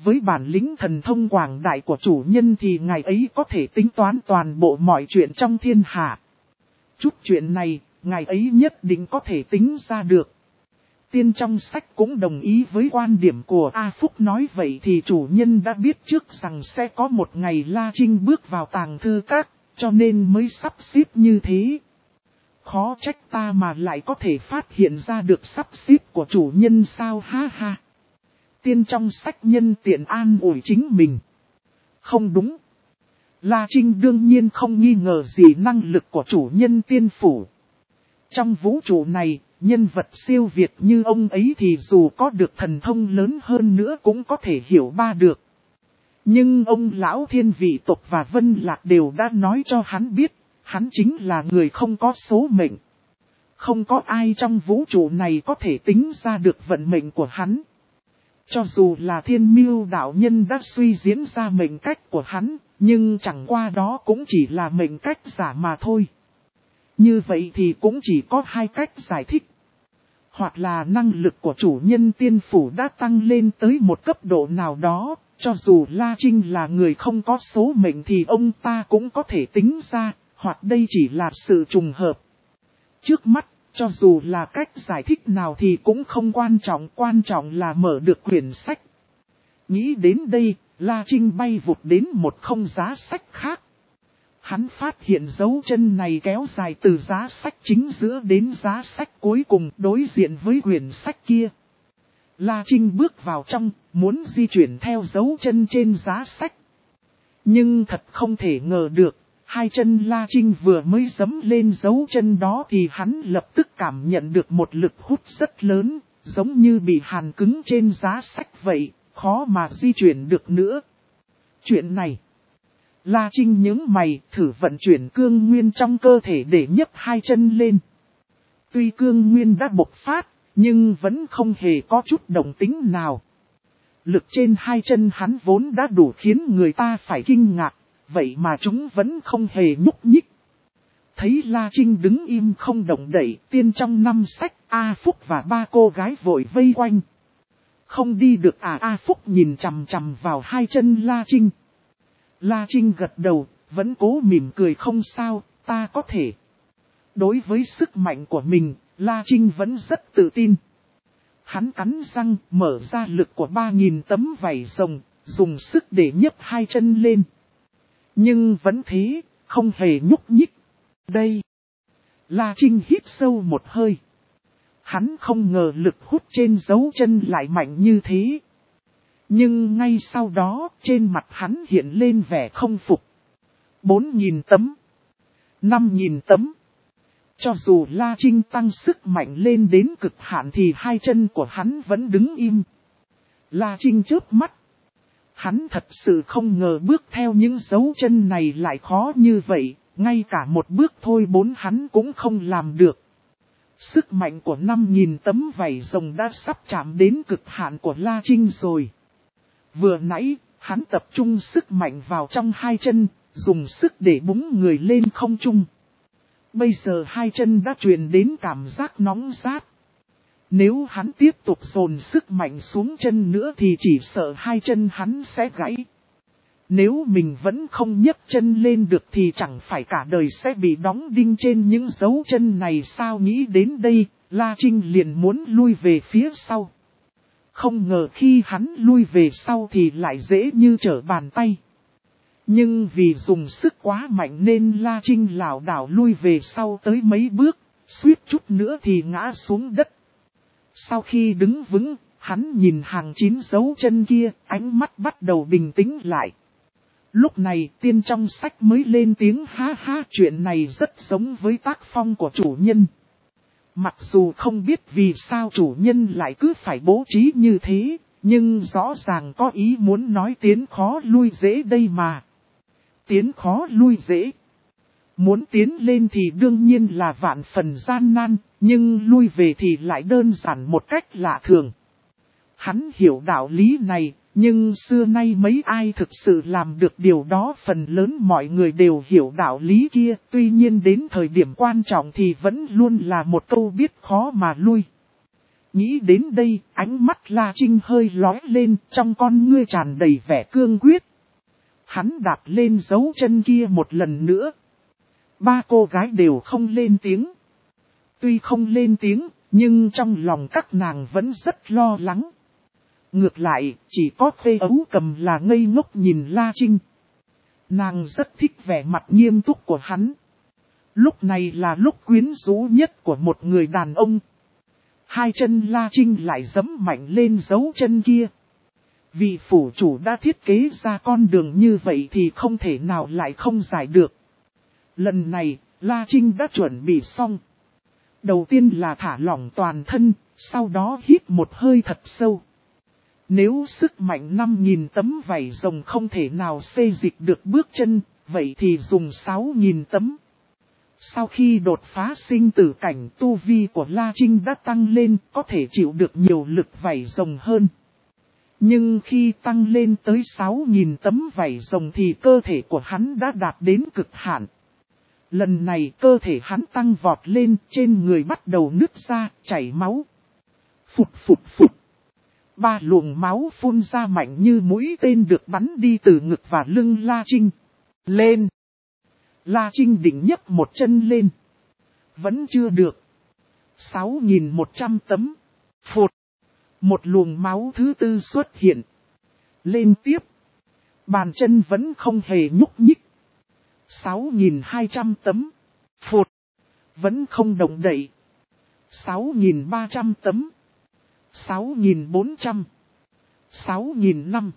Với bản lĩnh thần thông quảng đại của chủ nhân thì ngài ấy có thể tính toán toàn bộ mọi chuyện trong thiên hạ. Chút chuyện này, ngài ấy nhất định có thể tính ra được. Tiên trong sách cũng đồng ý với quan điểm của A Phúc, nói vậy thì chủ nhân đã biết trước rằng sẽ có một ngày La Trinh bước vào tàng thư các, cho nên mới sắp xếp như thế. Khó trách ta mà lại có thể phát hiện ra được sắp xếp của chủ nhân sao, ha ha. Tiên trong sách nhân tiện an ủi chính mình. Không đúng. La Trinh đương nhiên không nghi ngờ gì năng lực của chủ nhân tiên phủ. Trong vũ trụ này, nhân vật siêu việt như ông ấy thì dù có được thần thông lớn hơn nữa cũng có thể hiểu ba được. Nhưng ông lão thiên vị tộc và Vân Lạc đều đã nói cho hắn biết, hắn chính là người không có số mệnh. Không có ai trong vũ trụ này có thể tính ra được vận mệnh của hắn. Cho dù là Thiên Mưu đạo nhân đã suy diễn ra mệnh cách của hắn, nhưng chẳng qua đó cũng chỉ là mệnh cách giả mà thôi. Như vậy thì cũng chỉ có hai cách giải thích. Hoặc là năng lực của chủ nhân tiên phủ đã tăng lên tới một cấp độ nào đó, cho dù La Trinh là người không có số mệnh thì ông ta cũng có thể tính ra, hoặc đây chỉ là sự trùng hợp. Trước mắt, cho dù là cách giải thích nào thì cũng không quan trọng, quan trọng là mở được quyển sách. Nghĩ đến đây, La Trinh bay vụt đến một không giá sách khác. Hắn phát hiện dấu chân này kéo dài từ giá sách chính giữa đến giá sách cuối cùng đối diện với quyển sách kia. La Trinh bước vào trong, muốn di chuyển theo dấu chân trên giá sách. Nhưng thật không thể ngờ được, hai chân La Trinh vừa mới giẫm lên dấu chân đó thì hắn lập tức cảm nhận được một lực hút rất lớn, giống như bị hàn cứng trên giá sách vậy, khó mà di chuyển được nữa. Chuyện này, La Trinh nhướng mày thử vận chuyển cương nguyên trong cơ thể để nhấc hai chân lên. Tuy cương nguyên đã bộc phát, nhưng vẫn không hề có chút động tĩnh nào. Lực trên hai chân hắn vốn đã đủ khiến người ta phải kinh ngạc, vậy mà chúng vẫn không hề nhúc nhích. Thấy La Trinh đứng im không động đậy, tiên trong năm sách A Phúc và ba cô gái vội vây quanh. Không đi được à? A Phúc nhìn chằm chằm vào hai chân La Trinh. La Trinh gật đầu, vẫn cố mỉm cười, không sao, ta có thể. Đối với sức mạnh của mình, La Trinh vẫn rất tự tin. Hắn cắn răng, mở ra lực của ba nghìn tấm vảy rồng, dùng sức để nhấc hai chân lên. Nhưng vẫn thế, không hề nhúc nhích. Đây. La Trinh hít sâu một hơi. Hắn không ngờ lực hút trên dấu chân lại mạnh như thế. Nhưng ngay sau đó, trên mặt hắn hiện lên vẻ không phục. Bốn nghìn tấm. Năm nghìn tấm. Cho dù La Trinh tăng sức mạnh lên đến cực hạn thì hai chân của hắn vẫn đứng im. La Trinh chớp mắt. Hắn thật sự không ngờ bước theo những dấu chân này lại khó như vậy, ngay cả một bước thôi bốn hắn cũng không làm được. Sức mạnh của năm nghìn tấm vảy rồng đã sắp chạm đến cực hạn của La Trinh rồi. Vừa nãy, hắn tập trung sức mạnh vào trong hai chân, dùng sức để búng người lên không trung. Bây giờ hai chân đã truyền đến cảm giác nóng rát. Nếu hắn tiếp tục dồn sức mạnh xuống chân nữa thì chỉ sợ hai chân hắn sẽ gãy. Nếu mình vẫn không nhấc chân lên được thì chẳng phải cả đời sẽ bị đóng đinh trên những dấu chân này sao? Nghĩ đến đây, La Trinh liền muốn lui về phía sau. Không ngờ khi hắn lui về sau thì lại dễ như trở bàn tay. Nhưng vì dùng sức quá mạnh nên La Trinh lảo đảo lui về sau tới mấy bước, suýt chút nữa thì ngã xuống đất. Sau khi đứng vững, hắn nhìn hàng chín dấu chân kia, ánh mắt bắt đầu bình tĩnh lại. Lúc này tiên trong sách mới lên tiếng, ha ha, chuyện này rất giống với tác phong của chủ nhân. Mặc dù không biết vì sao chủ nhân lại cứ phải bố trí như thế, nhưng rõ ràng có ý muốn nói tiến khó lui dễ đây mà. Tiến khó lui dễ. Muốn tiến lên thì đương nhiên là vạn phần gian nan, nhưng lui về thì lại đơn giản một cách lạ thường. Hắn hiểu đạo lý này, nhưng xưa nay mấy ai thực sự làm được điều đó, phần lớn mọi người đều hiểu đạo lý kia, tuy nhiên đến thời điểm quan trọng thì vẫn luôn là một câu biết khó mà lui. Nghĩ đến đây, ánh mắt La Trinh hơi lóe lên, trong con ngươi tràn đầy vẻ cương quyết. Hắn đạp lên dấu chân kia một lần nữa. Ba cô gái đều không lên tiếng. Tuy không lên tiếng, nhưng trong lòng các nàng vẫn rất lo lắng. Ngược lại, chỉ có Khê Ấu Cầm là ngây ngốc nhìn La Trinh. Nàng rất thích vẻ mặt nghiêm túc của hắn. Lúc này là lúc quyến rũ nhất của một người đàn ông. Hai chân La Trinh lại giẫm mạnh lên dấu chân kia. Vị phủ chủ đã thiết kế ra con đường như vậy thì không thể nào lại không giải được. Lần này, La Trinh đã chuẩn bị xong. Đầu tiên là thả lỏng toàn thân, sau đó hít một hơi thật sâu. Nếu sức mạnh năm nghìn tấm vảy rồng không thể nào xê dịch được bước chân, vậy thì dùng sáu nghìn tấm. Sau khi đột phá sinh tử cảnh, tu vi của La Trinh đã tăng lên, có thể chịu được nhiều lực vảy rồng hơn. Nhưng khi tăng lên tới sáu nghìn tấm vảy rồng thì cơ thể của hắn đã đạt đến cực hạn. Lần này cơ thể hắn tăng vọt lên, trên người bắt đầu nứt ra, chảy máu. Phụt phụt phụt. Ba luồng máu phun ra mạnh như mũi tên được bắn đi từ ngực và lưng La Trinh. Lên! La Trinh định nhấc một chân lên. Vẫn chưa được. sáu nghìn một trăm tấm. Phụt! Một luồng máu thứ tư xuất hiện. Lên tiếp. Bàn chân vẫn không hề nhúc nhích. sáu nghìn hai trăm tấm. Phụt! Vẫn không động đậy. sáu nghìn ba trăm tấm. sáu nghìn bốn trăm. sáu nghìn năm trăm.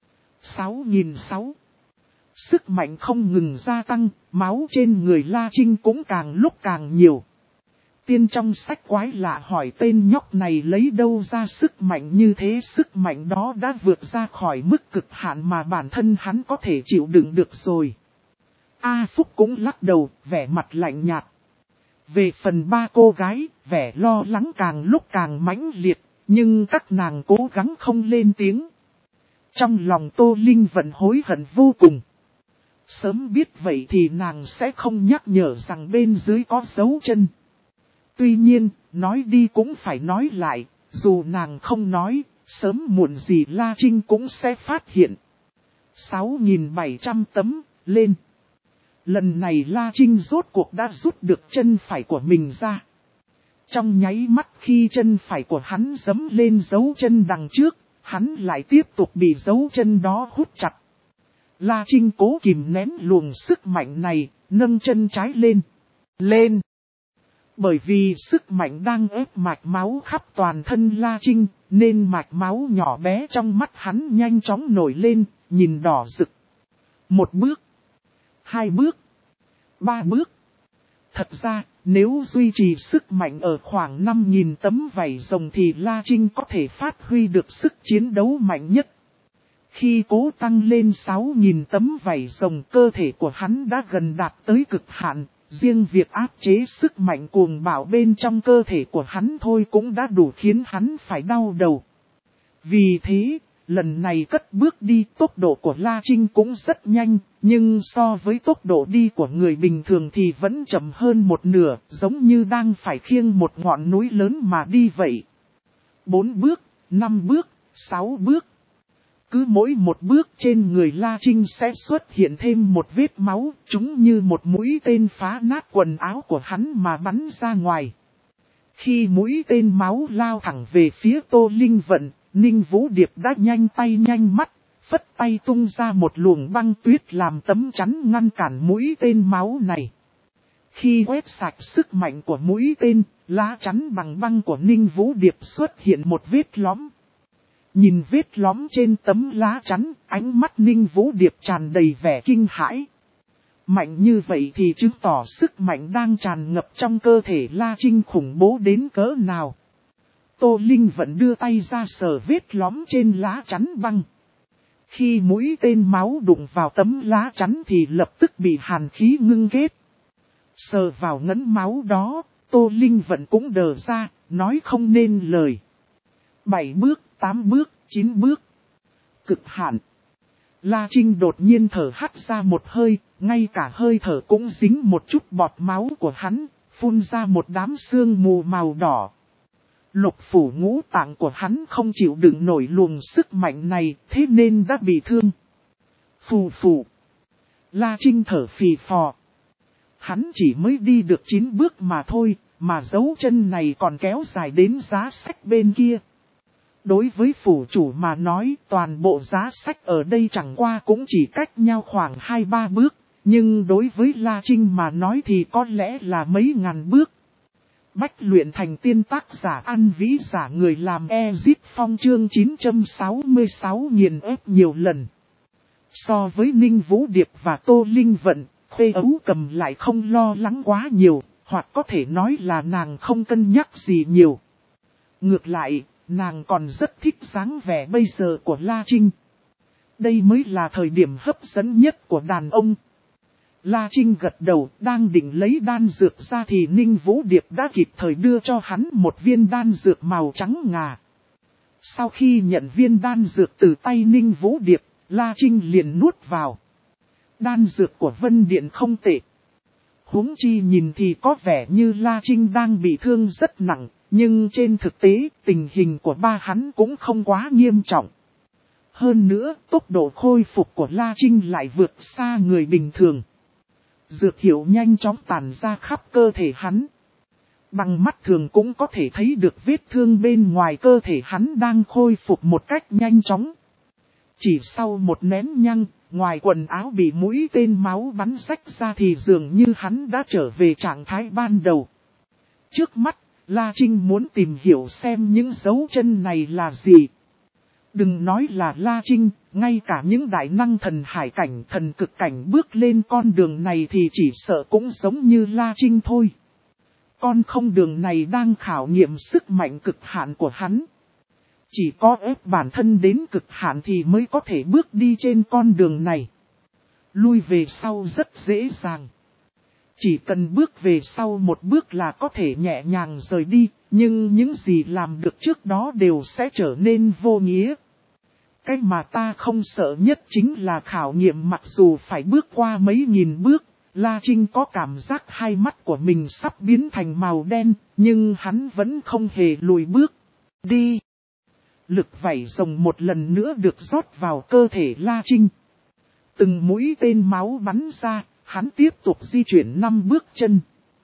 sáu nghìn sáu trăm. Sức mạnh không ngừng gia tăng, máu trên người La Trinh cũng càng lúc càng nhiều. Tiên trong sách quái lạ hỏi tên nhóc này lấy đâu ra sức mạnh như thế. Sức mạnh đó đã vượt ra khỏi mức cực hạn mà bản thân hắn có thể chịu đựng được rồi. A Phúc cũng lắc đầu, vẻ mặt lạnh nhạt. Về phần ba cô gái, vẻ lo lắng càng lúc càng mãnh liệt, nhưng các nàng cố gắng không lên tiếng. Trong lòng Tô Linh vẫn hối hận vô cùng. Sớm biết vậy thì nàng sẽ không nhắc nhở rằng bên dưới có dấu chân. Tuy nhiên, nói đi cũng phải nói lại, dù nàng không nói, sớm muộn gì La Trinh cũng sẽ phát hiện. sáu nghìn bảy trăm tấm, lên. Lần này La Trinh rốt cuộc đã rút được chân phải của mình ra. Trong nháy mắt khi chân phải của hắn giẫm lên dấu chân đằng trước, hắn lại tiếp tục bị dấu chân đó hút chặt. La Trinh cố kìm nén luồng sức mạnh này, nâng chân trái lên. Lên! Bởi vì sức mạnh đang ép mạch máu khắp toàn thân La Trinh, nên mạch máu nhỏ bé trong mắt hắn nhanh chóng nổi lên, nhìn đỏ rực. Một bước, hai bước, ba bước. Thật ra, nếu duy trì sức mạnh ở khoảng năm nghìn tấm vảy rồng thì La Trinh có thể phát huy được sức chiến đấu mạnh nhất. Khi cố tăng lên sáu nghìn tấm vảy rồng, cơ thể của hắn đã gần đạt tới cực hạn. Riêng việc áp chế sức mạnh cuồng bạo bên trong cơ thể của hắn thôi cũng đã đủ khiến hắn phải đau đầu. Vì thế, lần này cất bước đi, tốc độ của La Trinh cũng rất nhanh, nhưng so với tốc độ đi của người bình thường thì vẫn chậm hơn một nửa, giống như đang phải khiêng một ngọn núi lớn mà đi vậy. Bốn bước, năm bước, sáu bước. Cứ mỗi một bước trên người La Trinh sẽ xuất hiện thêm một vết máu, chúng như một mũi tên phá nát quần áo của hắn mà bắn ra ngoài. Khi mũi tên máu lao thẳng về phía Tô Linh Vận, Ninh Vũ Điệp đã nhanh tay nhanh mắt, phất tay tung ra một luồng băng tuyết làm tấm chắn ngăn cản mũi tên máu này. Khi quét sạch sức mạnh của mũi tên, lá chắn bằng băng của Ninh Vũ Điệp xuất hiện một vết lõm. Nhìn vết lõm trên tấm lá chắn, ánh mắt Ninh Vũ Điệp tràn đầy vẻ kinh hãi. Mạnh như vậy thì chứng tỏ sức mạnh đang tràn ngập trong cơ thể La Trinh khủng bố đến cỡ nào. Tô Linh vẫn đưa tay ra sờ vết lõm trên lá chắn băng. Khi mũi tên máu đụng vào tấm lá chắn thì lập tức bị hàn khí ngưng kết. Sờ vào ngấn máu đó, Tô Linh vẫn cũng đờ ra, nói không nên lời. Bảy bước, tám bước, chín bước. Cực hạn. La Trinh đột nhiên thở hắt ra một hơi, ngay cả hơi thở cũng dính một chút bọt máu của hắn, phun ra một đám sương mù màu đỏ. Lục phủ ngũ tạng của hắn không chịu đựng nổi luồng sức mạnh này, thế nên đã bị thương. Phù phù. La Trinh thở phì phò. Hắn chỉ mới đi được chín bước mà thôi, mà dấu chân này còn kéo dài đến giá sách bên kia. Đối với phủ chủ mà nói, toàn bộ giá sách ở đây chẳng qua cũng chỉ cách nhau khoảng hai ba bước, nhưng đối với La Trinh mà nói thì có lẽ là mấy ngàn bước. Bách luyện thành tiên, tác giả An Vĩ, giả người làm Ezip Phong, chương chín trăm sáu mươi sáu, nghiền ép nhiều lần. So với Ninh Vũ Điệp và Tô Linh Vận, Khuê Ấu Cầm lại không lo lắng quá nhiều, hoặc có thể nói là nàng không cân nhắc gì nhiều. Ngược lại, nàng còn rất thích dáng vẻ bây giờ của La Trinh. Đây mới là thời điểm hấp dẫn nhất của đàn ông. La Trinh gật đầu, đang định lấy đan dược ra thì Ninh Vũ Điệp đã kịp thời đưa cho hắn một viên đan dược màu trắng ngà. Sau khi nhận viên đan dược từ tay Ninh Vũ Điệp, La Trinh liền nuốt vào. Đan dược của Vân Điện không tệ. Huống chi nhìn thì có vẻ như La Trinh đang bị thương rất nặng, nhưng trên thực tế tình hình của ba hắn cũng không quá nghiêm trọng. Hơn nữa, tốc độ khôi phục của La Trinh lại vượt xa người bình thường. Dược hiệu nhanh chóng tàn ra khắp cơ thể hắn. Bằng mắt thường cũng có thể thấy được vết thương bên ngoài cơ thể hắn đang khôi phục một cách nhanh chóng. Chỉ sau một nén nhang, ngoài quần áo bị mũi tên máu bắn rách ra thì dường như hắn đã trở về trạng thái ban đầu. Trước mắt, La Trinh muốn tìm hiểu xem những dấu chân này là gì. Đừng nói là La Trinh, ngay cả những đại năng thần hải cảnh, thần cực cảnh bước lên con đường này thì chỉ sợ cũng giống như La Trinh thôi. Con không đường này đang khảo nghiệm sức mạnh cực hạn của hắn. Chỉ có ép bản thân đến cực hạn thì mới có thể bước đi trên con đường này. Lui về sau rất dễ dàng. Chỉ cần bước về sau một bước là có thể nhẹ nhàng rời đi, nhưng những gì làm được trước đó đều sẽ trở nên vô nghĩa. Cái mà ta không sợ nhất chính là khảo nghiệm, mặc dù phải bước qua mấy nghìn bước, La Trinh có cảm giác hai mắt của mình sắp biến thành màu đen, nhưng hắn vẫn không hề lùi bước. Đi! Lực vảy rồng một lần nữa được rót vào cơ thể La Trinh. Từng mũi tên máu bắn ra, hắn tiếp tục di chuyển năm bước chân.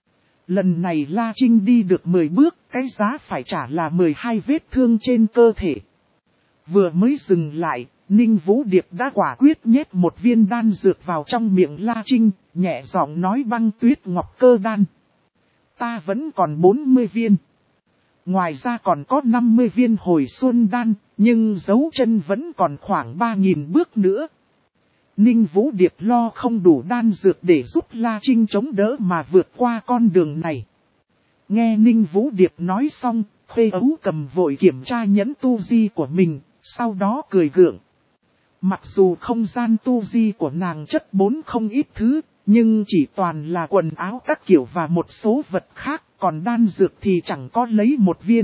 Lần này La Trinh đi được mười bước, cái giá phải trả là mười hai vết thương trên cơ thể. Vừa mới dừng lại, Ninh Vũ Điệp đã quả quyết nhét một viên đan dược vào trong miệng La Trinh, nhẹ giọng nói: Băng Tuyết Ngọc Cơ Đan. Ta vẫn còn bốn mươi viên. Ngoài ra còn có năm mươi viên Hồi Xuân Đan, nhưng dấu chân vẫn còn khoảng ba nghìn bước nữa. Ninh Vũ Điệp lo không đủ đan dược để giúp La Trinh chống đỡ mà vượt qua con đường này. Nghe Ninh Vũ Điệp nói xong, Khuê Ấu Cầm vội kiểm tra nhẫn tu di của mình, sau đó cười gượng. Mặc dù không gian tu di của nàng chất bốn không ít thứ, nhưng chỉ toàn là quần áo các kiểu và một số vật khác, còn đan dược thì chẳng có lấy một viên.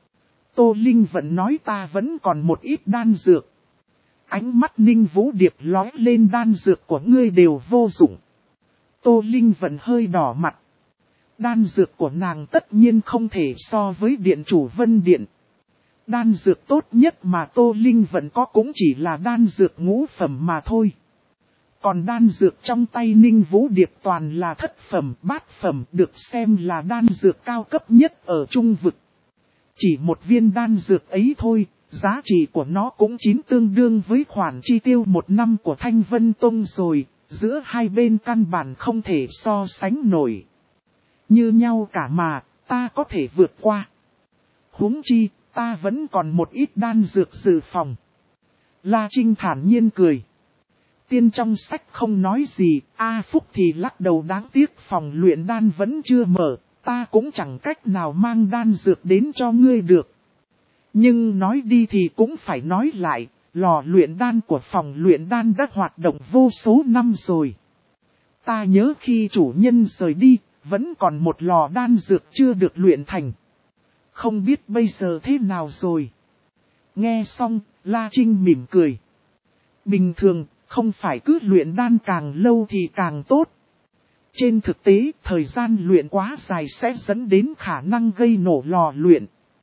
Tô Linh vẫn nói: ta vẫn còn một ít đan dược. Ánh mắt Ninh Vũ Điệp lóe lên: đan dược của ngươi đều vô dụng. Tô Linh vẫn hơi đỏ mặt. Đan dược của nàng tất nhiên không thể so với điện chủ Vân Điện. Đan dược tốt nhất mà Tô Linh vẫn có cũng chỉ là đan dược ngũ phẩm mà thôi. Còn đan dược trong tay Ninh Vũ Điệp toàn là thất phẩm, bát phẩm, được xem là đan dược cao cấp nhất ở trung vực. Chỉ một viên đan dược ấy thôi, giá trị của nó cũng chính tương đương với khoản chi tiêu một năm của Thanh Vân Tông rồi, giữa hai bên căn bản không thể so sánh nổi. Như nhau cả mà, ta có thể vượt qua. Huống chi, ta vẫn còn một ít đan dược dự phòng. La Trinh thản nhiên cười. Tiên trong sách không nói gì, A Phúc thì lắc đầu: đáng tiếc phòng luyện đan vẫn chưa mở, ta cũng chẳng cách nào mang đan dược đến cho ngươi được. Nhưng nói đi thì cũng phải nói lại, lò luyện đan của phòng luyện đan đã hoạt động vô số năm rồi. Ta nhớ khi chủ nhân rời đi, vẫn còn một lò đan dược chưa được luyện thành. Không biết bây giờ thế nào rồi. Nghe xong, La Trinh mỉm cười. Bình thường, không phải cứ luyện đan càng lâu thì càng tốt. Trên thực tế, thời gian luyện quá dài sẽ dẫn đến khả năng gây nổ lò luyện.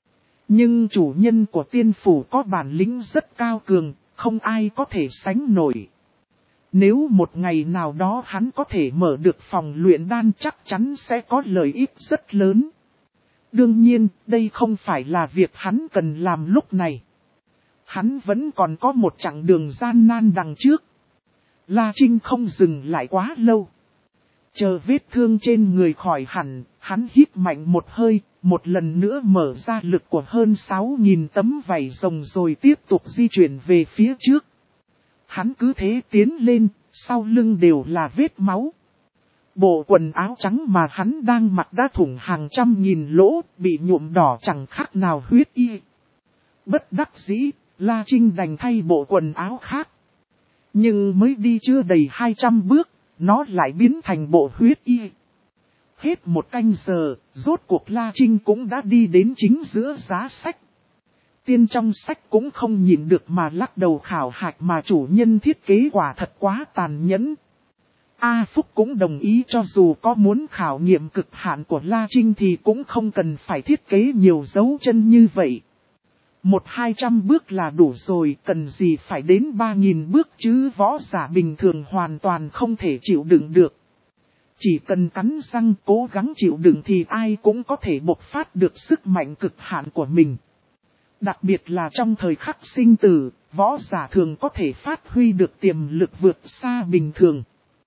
Nhưng chủ nhân của tiên phủ có bản lĩnh rất cao cường, không ai có thể sánh nổi. Nếu một ngày nào đó hắn có thể mở được phòng luyện đan chắc chắn sẽ có lợi ích rất lớn. Đương nhiên, đây không phải là việc hắn cần làm lúc này. Hắn vẫn còn có một chặng đường gian nan đằng trước. La Trinh không dừng lại quá lâu. Chờ vết thương trên người khỏi hẳn, hắn hít mạnh một hơi, một lần nữa mở ra lực của hơn sáu nghìn tấm vảy rồng rồi tiếp tục di chuyển về phía trước. Hắn cứ thế tiến lên, sau lưng đều là vết máu. Bộ quần áo trắng mà hắn đang mặc đã thủng hàng trăm nghìn lỗ, bị nhuộm đỏ chẳng khác nào huyết y. Bất đắc dĩ, La Trinh đành thay bộ quần áo khác. Nhưng mới đi chưa đầy hai trăm bước, nó lại biến thành bộ huyết y. Hết một canh giờ, rốt cuộc La Trinh cũng đã đi đến chính giữa giá sách. Tiên trong sách cũng không nhìn được mà lắc đầu khảo hạch mà chủ nhân thiết kế quả thật quá tàn nhẫn. A Phúc cũng đồng ý cho dù có muốn khảo nghiệm cực hạn của La Trinh thì cũng không cần phải thiết kế nhiều dấu chân như vậy. Một hai trăm bước là đủ rồi, cần gì phải đến ba nghìn bước chứ, võ giả bình thường hoàn toàn không thể chịu đựng được. Chỉ cần cắn răng cố gắng chịu đựng thì ai cũng có thể bộc phát được sức mạnh cực hạn của mình. Đặc biệt là trong thời khắc sinh tử, võ giả thường có thể phát huy được tiềm lực vượt xa bình thường.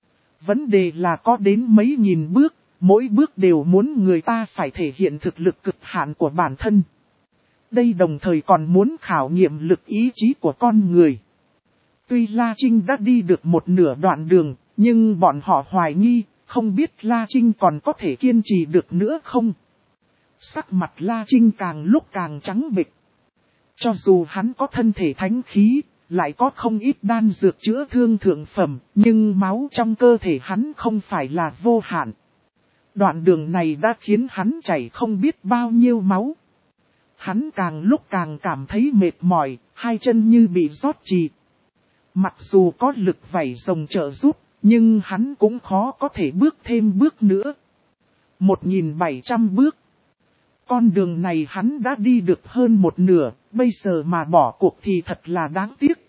Vấn đề là có đến mấy nghìn bước, mỗi bước đều muốn người ta phải thể hiện thực lực cực hạn của bản thân. Đây đồng thời còn muốn khảo nghiệm lực ý chí của con người. Tuy La Trinh đã đi được một nửa đoạn đường, nhưng bọn họ hoài nghi, không biết La Trinh còn có thể kiên trì được nữa không. Sắc mặt La Trinh càng lúc càng trắng bệch. Cho dù hắn có thân thể thánh khí, lại có không ít đan dược chữa thương thượng phẩm, nhưng máu trong cơ thể hắn không phải là vô hạn. Đoạn đường này đã khiến hắn chảy không biết bao nhiêu máu. Hắn càng lúc càng cảm thấy mệt mỏi, hai chân như bị rót trì. Mặc dù có lực vảy rồng trợ giúp, nhưng hắn cũng khó có thể bước thêm bước nữa. một nghìn bảy trăm bước. Con đường này hắn đã đi được hơn một nửa, bây giờ mà bỏ cuộc thì thật là đáng tiếc.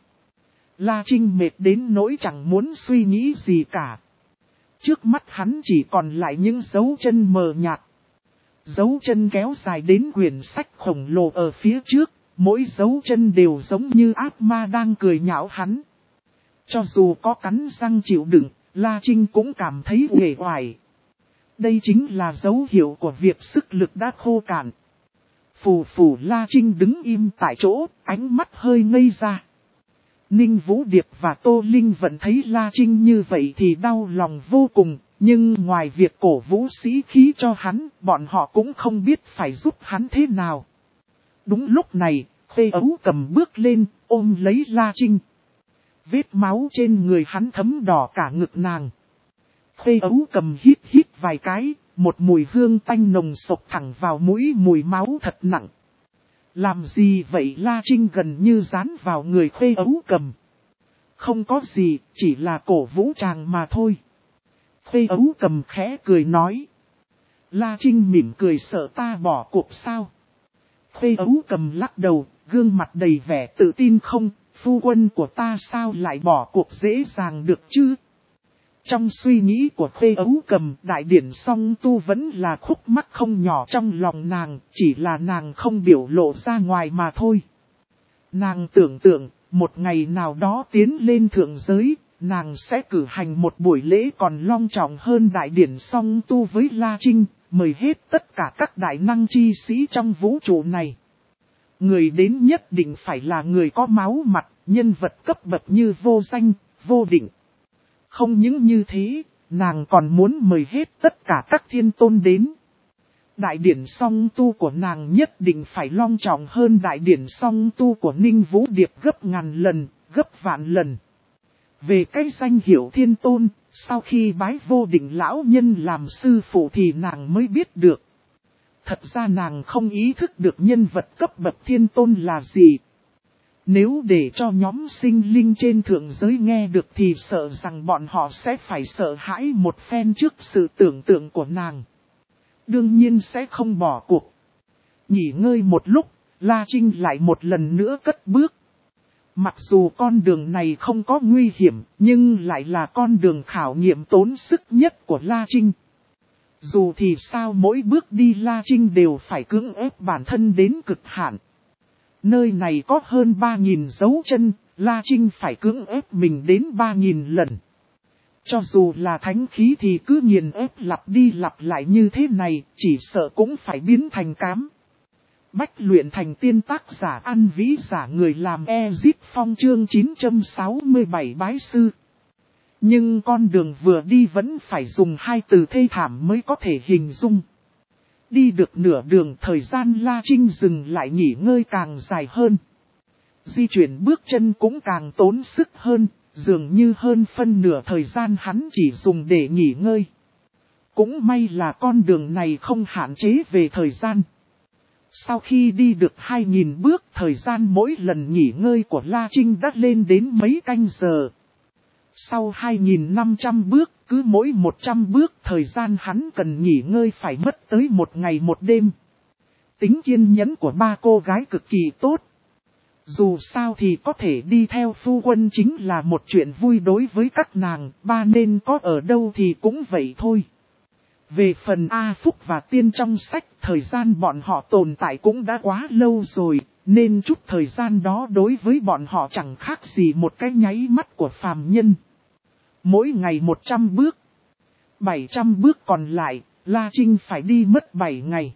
La Trinh mệt đến nỗi chẳng muốn suy nghĩ gì cả. Trước mắt hắn chỉ còn lại những dấu chân mờ nhạt. Dấu chân kéo dài đến quyển sách khổng lồ ở phía trước, mỗi dấu chân đều giống như ác ma đang cười nhạo hắn. Cho dù có cắn răng chịu đựng, La Trinh cũng cảm thấy uể oải. Đây chính là dấu hiệu của việc sức lực đã khô cạn. Phù phù La Trinh đứng im tại chỗ, ánh mắt hơi ngây ra. Ninh Vũ Điệp và Tô Linh vẫn thấy La Trinh như vậy thì đau lòng vô cùng, nhưng ngoài việc cổ vũ sĩ khí cho hắn, bọn họ cũng không biết phải giúp hắn thế nào. Đúng lúc này, Khê Ấu Cầm bước lên, ôm lấy La Trinh. Vết máu trên người hắn thấm đỏ cả ngực nàng. Khê Ấu Cầm hít hít vài cái, một mùi hương tanh nồng sộc thẳng vào mũi, mùi máu thật nặng. Làm gì vậy? La Trinh gần như dán vào người Khê Ấu Cầm. Không có gì, chỉ là cổ vũ chàng mà thôi. Khê Ấu Cầm khẽ cười nói. La Trinh mỉm cười, sợ ta bỏ cuộc sao? Khê Ấu Cầm lắc đầu, gương mặt đầy vẻ tự tin. Không, phu quân của ta sao lại bỏ cuộc dễ dàng được chứ? Trong suy nghĩ của Khê Ấu Cầm, đại điển song tu vẫn là khúc mắc không nhỏ trong lòng nàng, chỉ là nàng không biểu lộ ra ngoài mà thôi. Nàng tưởng tượng, một ngày nào đó tiến lên thượng giới, nàng sẽ cử hành một buổi lễ còn long trọng hơn đại điển song tu với La Trinh, mời hết tất cả các đại năng chi sĩ trong vũ trụ này. Người đến nhất định phải là người có máu mặt, nhân vật cấp bậc như Vô Danh, Vô Định. Không những như thế, nàng còn muốn mời hết tất cả các thiên tôn đến. Đại điển song tu của nàng nhất định phải long trọng hơn đại điển song tu của Ninh Vũ Điệp gấp ngàn lần, gấp vạn lần. Về cái danh hiệu thiên tôn, sau khi bái Vô Định lão nhân làm sư phụ thì nàng mới biết được. Thật ra nàng không ý thức được nhân vật cấp bậc thiên tôn là gì. Nếu để cho nhóm sinh linh trên thượng giới nghe được thì sợ rằng bọn họ sẽ phải sợ hãi một phen trước sự tưởng tượng của nàng. Đương nhiên sẽ không bỏ cuộc. Nghỉ ngơi một lúc, La Trinh lại một lần nữa cất bước. Mặc dù con đường này không có nguy hiểm, nhưng lại là con đường khảo nghiệm tốn sức nhất của La Trinh. Dù thì sao mỗi bước đi La Trinh đều phải cưỡng ép bản thân đến cực hạn. Nơi này có hơn ba nghìn dấu chân, La Trinh phải cưỡng ép mình đến ba nghìn lần. Cho dù là thánh khí thì cứ nghiền ép lặp đi lặp lại như thế này, chỉ sợ cũng phải biến thành cám. Bách luyện thành tiên tác giả ăn vĩ giả người làm Ezip Phong chương chín trăm sáu mươi bảy bái sư. Nhưng con đường vừa đi vẫn phải dùng hai từ thê thảm mới có thể hình dung. Đi được nửa đường thời gian La Trinh dừng lại nghỉ ngơi càng dài hơn. Di chuyển bước chân cũng càng tốn sức hơn, dường như hơn phân nửa thời gian hắn chỉ dùng để nghỉ ngơi. Cũng may là con đường này không hạn chế về thời gian. Sau khi đi được hai nghìn bước, thời gian mỗi lần nghỉ ngơi của La Trinh đã lên đến mấy canh giờ. Sau hai nghìn năm trăm bước, cứ mỗi một trăm bước thời gian hắn cần nghỉ ngơi phải mất tới một ngày một đêm. Tính kiên nhẫn của ba cô gái cực kỳ tốt. Dù sao thì có thể đi theo phu quân chính là một chuyện vui đối với các nàng, ba nên có ở đâu thì cũng vậy thôi. Về phần A Phúc và Tiên trong sách, thời gian bọn họ tồn tại cũng đã quá lâu rồi, nên chút thời gian đó đối với bọn họ chẳng khác gì một cái nháy mắt của phàm nhân. Mỗi ngày một trăm bước, bảy trăm bước còn lại, La Trinh phải đi mất bảy ngày.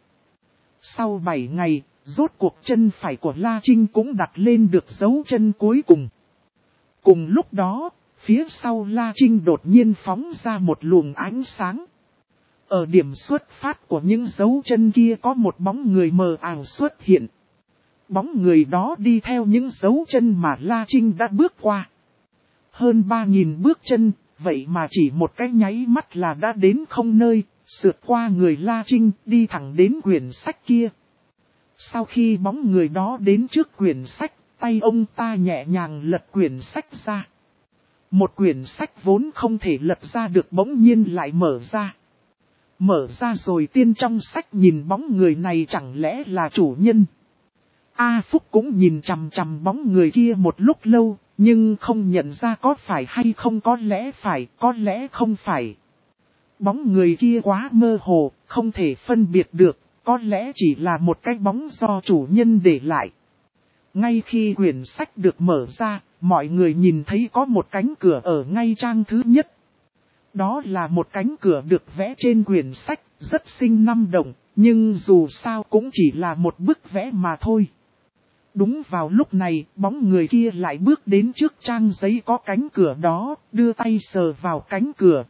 Sau bảy ngày, rốt cuộc chân phải của La Trinh cũng đặt lên được dấu chân cuối cùng. Cùng lúc đó, phía sau La Trinh đột nhiên phóng ra một luồng ánh sáng. Ở điểm xuất phát của những dấu chân kia có một bóng người mờ ảo xuất hiện. Bóng người đó đi theo những dấu chân mà La Trinh đã bước qua. Hơn ba nghìn bước chân, vậy mà chỉ một cái nháy mắt là đã đến không nơi, sượt qua người La Trinh đi thẳng đến quyển sách kia. Sau khi bóng người đó đến trước quyển sách, tay ông ta nhẹ nhàng lật quyển sách ra. Một quyển sách vốn không thể lật ra được bỗng nhiên lại mở ra. Mở ra rồi Tiên trong sách nhìn bóng người này chẳng lẽ là chủ nhân. A Phúc cũng nhìn chằm chằm bóng người kia một lúc lâu, nhưng không nhận ra có phải hay không, có lẽ phải, có lẽ không phải. Bóng người kia quá mơ hồ, không thể phân biệt được, có lẽ chỉ là một cái bóng do chủ nhân để lại. Ngay khi quyển sách được mở ra, mọi người nhìn thấy có một cánh cửa ở ngay trang thứ nhất. Đó là một cánh cửa được vẽ trên quyển sách, rất sinh năm động, nhưng dù sao cũng chỉ là một bức vẽ mà thôi. Đúng vào lúc này, bóng người kia lại bước đến trước trang giấy có cánh cửa đó, đưa tay sờ vào cánh cửa.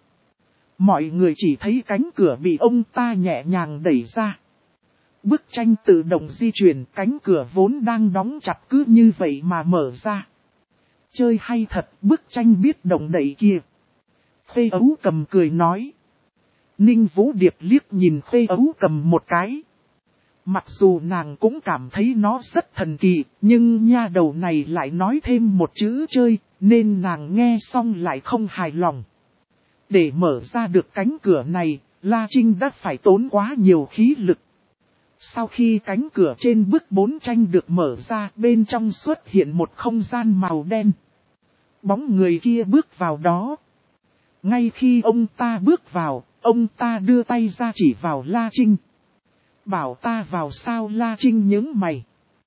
Mọi người chỉ thấy cánh cửa bị ông ta nhẹ nhàng đẩy ra. Bức tranh tự động di chuyển, cánh cửa vốn đang đóng chặt cứ như vậy mà mở ra. Chơi hay thật, bức tranh biết động đẩy kia. Khê Ấu Cầm cười nói. Ninh Vũ Điệp liếc nhìn Khê Ấu Cầm một cái. Mặc dù nàng cũng cảm thấy nó rất thần kỳ, nhưng nha đầu này lại nói thêm một chữ chơi, nên nàng nghe xong lại không hài lòng. Để mở ra được cánh cửa này, La Trinh đã phải tốn quá nhiều khí lực. Sau khi cánh cửa trên bức bốn tranh được mở ra, bên trong xuất hiện một không gian màu đen. Bóng người kia bước vào đó. Ngay khi ông ta bước vào, ông ta đưa tay ra chỉ vào La Trinh. Bảo ta vào sao? La Trinh nhướng mày.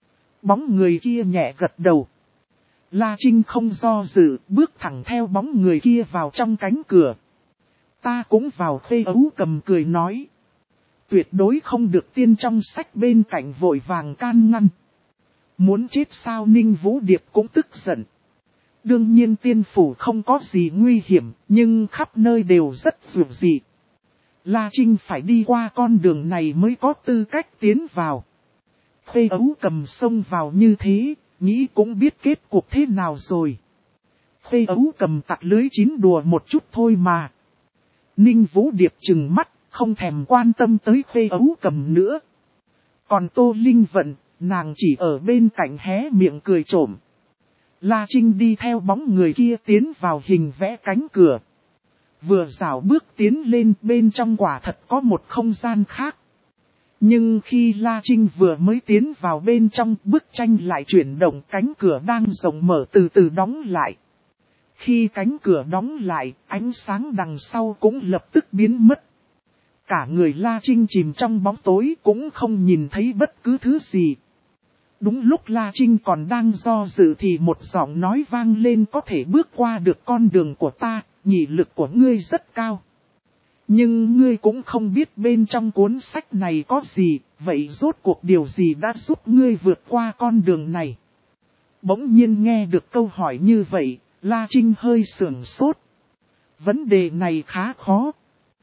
Bóng người kia nhẹ gật đầu. La Trinh không do dự, bước thẳng theo bóng người kia vào trong cánh cửa. Ta cũng vào. Khê Ấu Cầm cười nói. Tuyệt đối không được Tiên trong sách bên cạnh vội vàng can ngăn. Muốn chết sao? Ninh Vũ Điệp cũng tức giận. Đương nhiên tiên phủ không có gì nguy hiểm, nhưng khắp nơi đều rất dù dị. La Trinh phải đi qua con đường này mới có tư cách tiến vào. Khê Ấu Cầm xông vào như thế, nghĩ cũng biết kết cuộc thế nào rồi. Khê Ấu Cầm tặc lưới chín đùa một chút thôi mà. Ninh Vũ Điệp trừng mắt, không thèm quan tâm tới Khê Ấu Cầm nữa. Còn Tô Linh Vận, nàng chỉ ở bên cạnh hé miệng cười trộm. La Trinh đi theo bóng người kia tiến vào hình vẽ cánh cửa. Vừa dạo bước tiến lên, bên trong quả thật có một không gian khác. Nhưng khi La Trinh vừa mới tiến vào bên trong, bức tranh lại chuyển động, cánh cửa đang rộng mở từ từ đóng lại. Khi cánh cửa đóng lại, ánh sáng đằng sau cũng lập tức biến mất. Cả người La Trinh chìm trong bóng tối, cũng không nhìn thấy bất cứ thứ gì. Đúng lúc La Trinh còn đang do dự thì một giọng nói vang lên, có thể bước qua được con đường của ta, nhị lực của ngươi rất cao. Nhưng ngươi cũng không biết bên trong cuốn sách này có gì, vậy rốt cuộc điều gì đã giúp ngươi vượt qua con đường này? Bỗng nhiên nghe được câu hỏi như vậy, La Trinh hơi sửng sốt. Vấn đề này khá khó.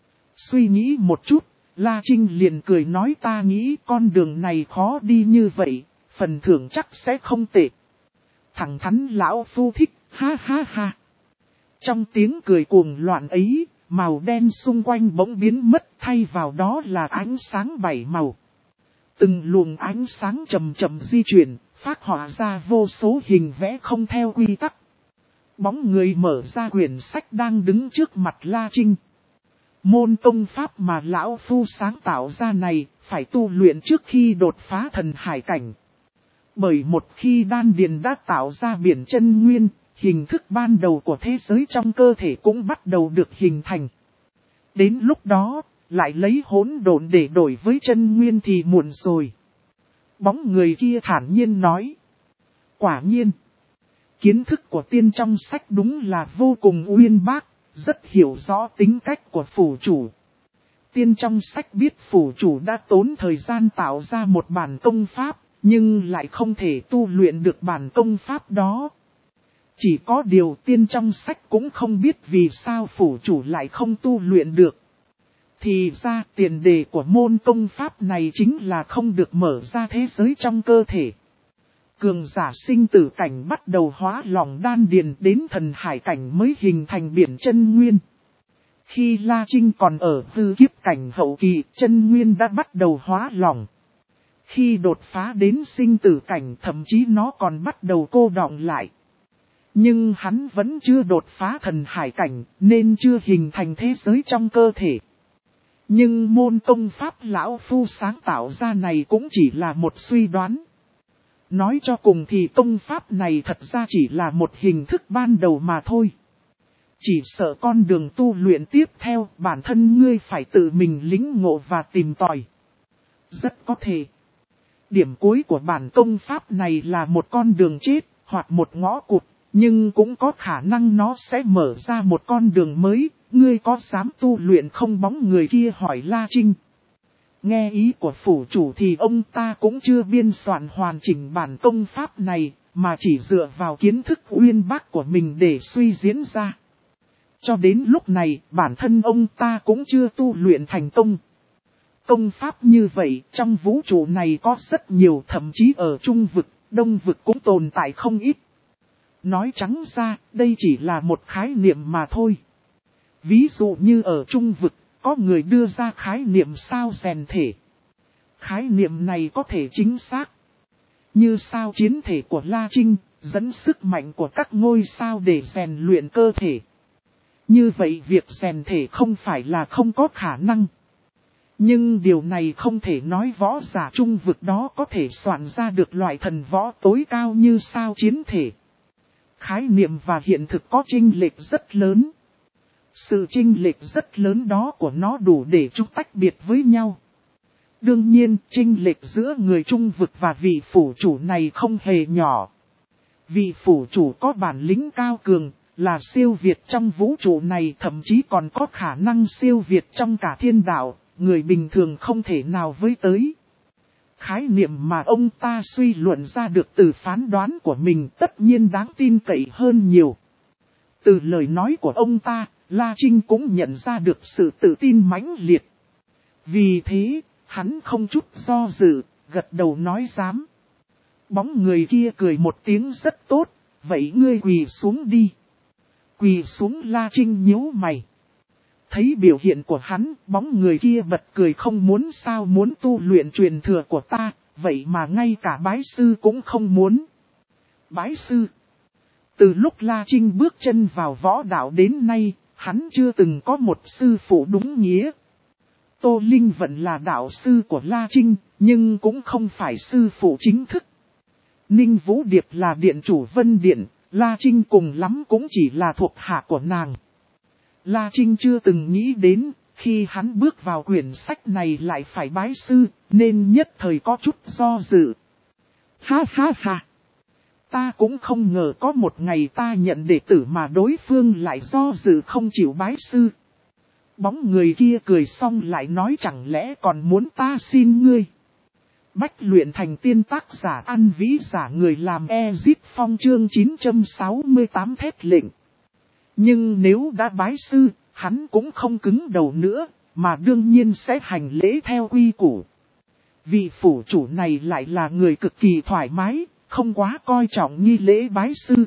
Suy nghĩ một chút, La Trinh liền cười nói, ta nghĩ con đường này khó đi như vậy, phần thưởng chắc sẽ không tệ. Thẳng thắn lão phu thích, ha ha ha. Trong tiếng cười cuồng loạn ấy, màu đen xung quanh bỗng biến mất, thay vào đó là ánh sáng bảy màu. Từng luồng ánh sáng chậm chậm di chuyển, phác họa ra vô số hình vẽ không theo quy tắc. Bóng người mở ra quyển sách đang đứng trước mặt La Trinh. Môn tông pháp mà lão phu sáng tạo ra này, phải tu luyện trước khi đột phá thần hải cảnh. Bởi một khi đan điền đã tạo ra biển chân nguyên, hình thức ban đầu của thế giới trong cơ thể cũng bắt đầu được hình thành. Đến lúc đó, lại lấy hỗn độn để đổi với chân nguyên thì muộn rồi. Bóng người kia thản nhiên nói. Quả nhiên, kiến thức của tiên trong sách đúng là vô cùng uyên bác, rất hiểu rõ tính cách của phủ chủ. Tiên trong sách biết phủ chủ đã tốn thời gian tạo ra một bản công pháp, nhưng lại không thể tu luyện được bản công pháp đó. Chỉ có điều tiên trong sách cũng không biết vì sao phủ chủ lại không tu luyện được. Thì ra tiền đề của môn công pháp này chính là không được mở ra thế giới trong cơ thể. Cường giả sinh tử cảnh bắt đầu hóa lỏng đan điền, đến thần hải cảnh mới hình thành biển chân nguyên. Khi La Trinh còn ở hư kiếp cảnh hậu kỳ, chân nguyên đã bắt đầu hóa lỏng. Khi đột phá đến sinh tử cảnh, thậm chí nó còn bắt đầu cô đọng lại. Nhưng hắn vẫn chưa đột phá thần hải cảnh, nên chưa hình thành thế giới trong cơ thể. Nhưng môn công pháp lão phu sáng tạo ra này cũng chỉ là một suy đoán. Nói cho cùng thì công pháp này thật ra chỉ là một hình thức ban đầu mà thôi. Chỉ sợ con đường tu luyện tiếp theo, bản thân ngươi phải tự mình lĩnh ngộ và tìm tòi. Rất có thể. Điểm cuối của bản công pháp này là một con đường chết, hoặc một ngõ cụt, nhưng cũng có khả năng nó sẽ mở ra một con đường mới. Ngươi có dám tu luyện không? Bóng người kia hỏi La Trinh. Nghe ý của phủ chủ thì ông ta cũng chưa biên soạn hoàn chỉnh bản công pháp này, mà chỉ dựa vào kiến thức uyên bác của mình để suy diễn ra. Cho đến lúc này, bản thân ông ta cũng chưa tu luyện thành công. Công pháp như vậy, trong vũ trụ này có rất nhiều, thậm chí ở Trung vực, Đông vực cũng tồn tại không ít. Nói trắng ra, đây chỉ là một khái niệm mà thôi. Ví dụ như ở Trung vực, có người đưa ra khái niệm sao rèn thể. Khái niệm này có thể chính xác. Như sao chiến thể của La Trinh, dẫn sức mạnh của các ngôi sao để rèn luyện cơ thể. Như vậy việc rèn thể không phải là không có khả năng. Nhưng điều này không thể nói võ giả Trung vực đó có thể soạn ra được loại thần võ tối cao như sao chiến thể. Khái niệm và hiện thực có chênh lệch rất lớn. Sự chênh lệch rất lớn đó của nó đủ để chúng tách biệt với nhau. Đương nhiên, chênh lệch giữa người Trung vực và vị phủ chủ này không hề nhỏ. Vị phủ chủ có bản lĩnh cao cường, là siêu việt trong vũ trụ này, thậm chí còn có khả năng siêu việt trong cả thiên đạo, người bình thường không thể nào với tới. Khái niệm mà ông ta suy luận ra được từ phán đoán của mình tất nhiên đáng tin cậy hơn nhiều. Từ lời nói của ông ta, La Trinh cũng nhận ra được sự tự tin mãnh liệt. Vì thế, hắn không chút do dự, gật đầu nói dám. Bóng người kia cười một tiếng rất tốt, vậy ngươi quỳ xuống đi. Quỳ xuống. La Trinh nhíu mày. Thấy biểu hiện của hắn, bóng người kia bật cười, không muốn sao? Muốn tu luyện truyền thừa của ta, vậy mà ngay cả bái sư cũng không muốn. Bái sư? Từ lúc La Trinh bước chân vào võ đạo đến nay, hắn chưa từng có một sư phụ đúng nghĩa. Tô Linh Vận là đạo sư của La Trinh, nhưng cũng không phải sư phụ chính thức. Ninh Vũ Điệp là điện chủ Vân Điện, La Trinh cùng lắm cũng chỉ là thuộc hạ của nàng. La Trinh chưa từng nghĩ đến, khi hắn bước vào quyển sách này lại phải bái sư, nên nhất thời có chút do dự. Ha ha ha! Ta cũng không ngờ có một ngày ta nhận đệ tử mà đối phương lại do dự không chịu bái sư. Bóng người kia cười xong lại nói chẳng lẽ còn muốn ta xin ngươi. Bách luyện thành tiên tác giả ăn vĩ giả người làm Ezip Phong chương chín trăm sáu mươi tám thét lệnh. Nhưng nếu đã bái sư, hắn cũng không cứng đầu nữa, mà đương nhiên sẽ hành lễ theo quy củ. Vị phủ chủ này lại là người cực kỳ thoải mái, không quá coi trọng nghi lễ bái sư.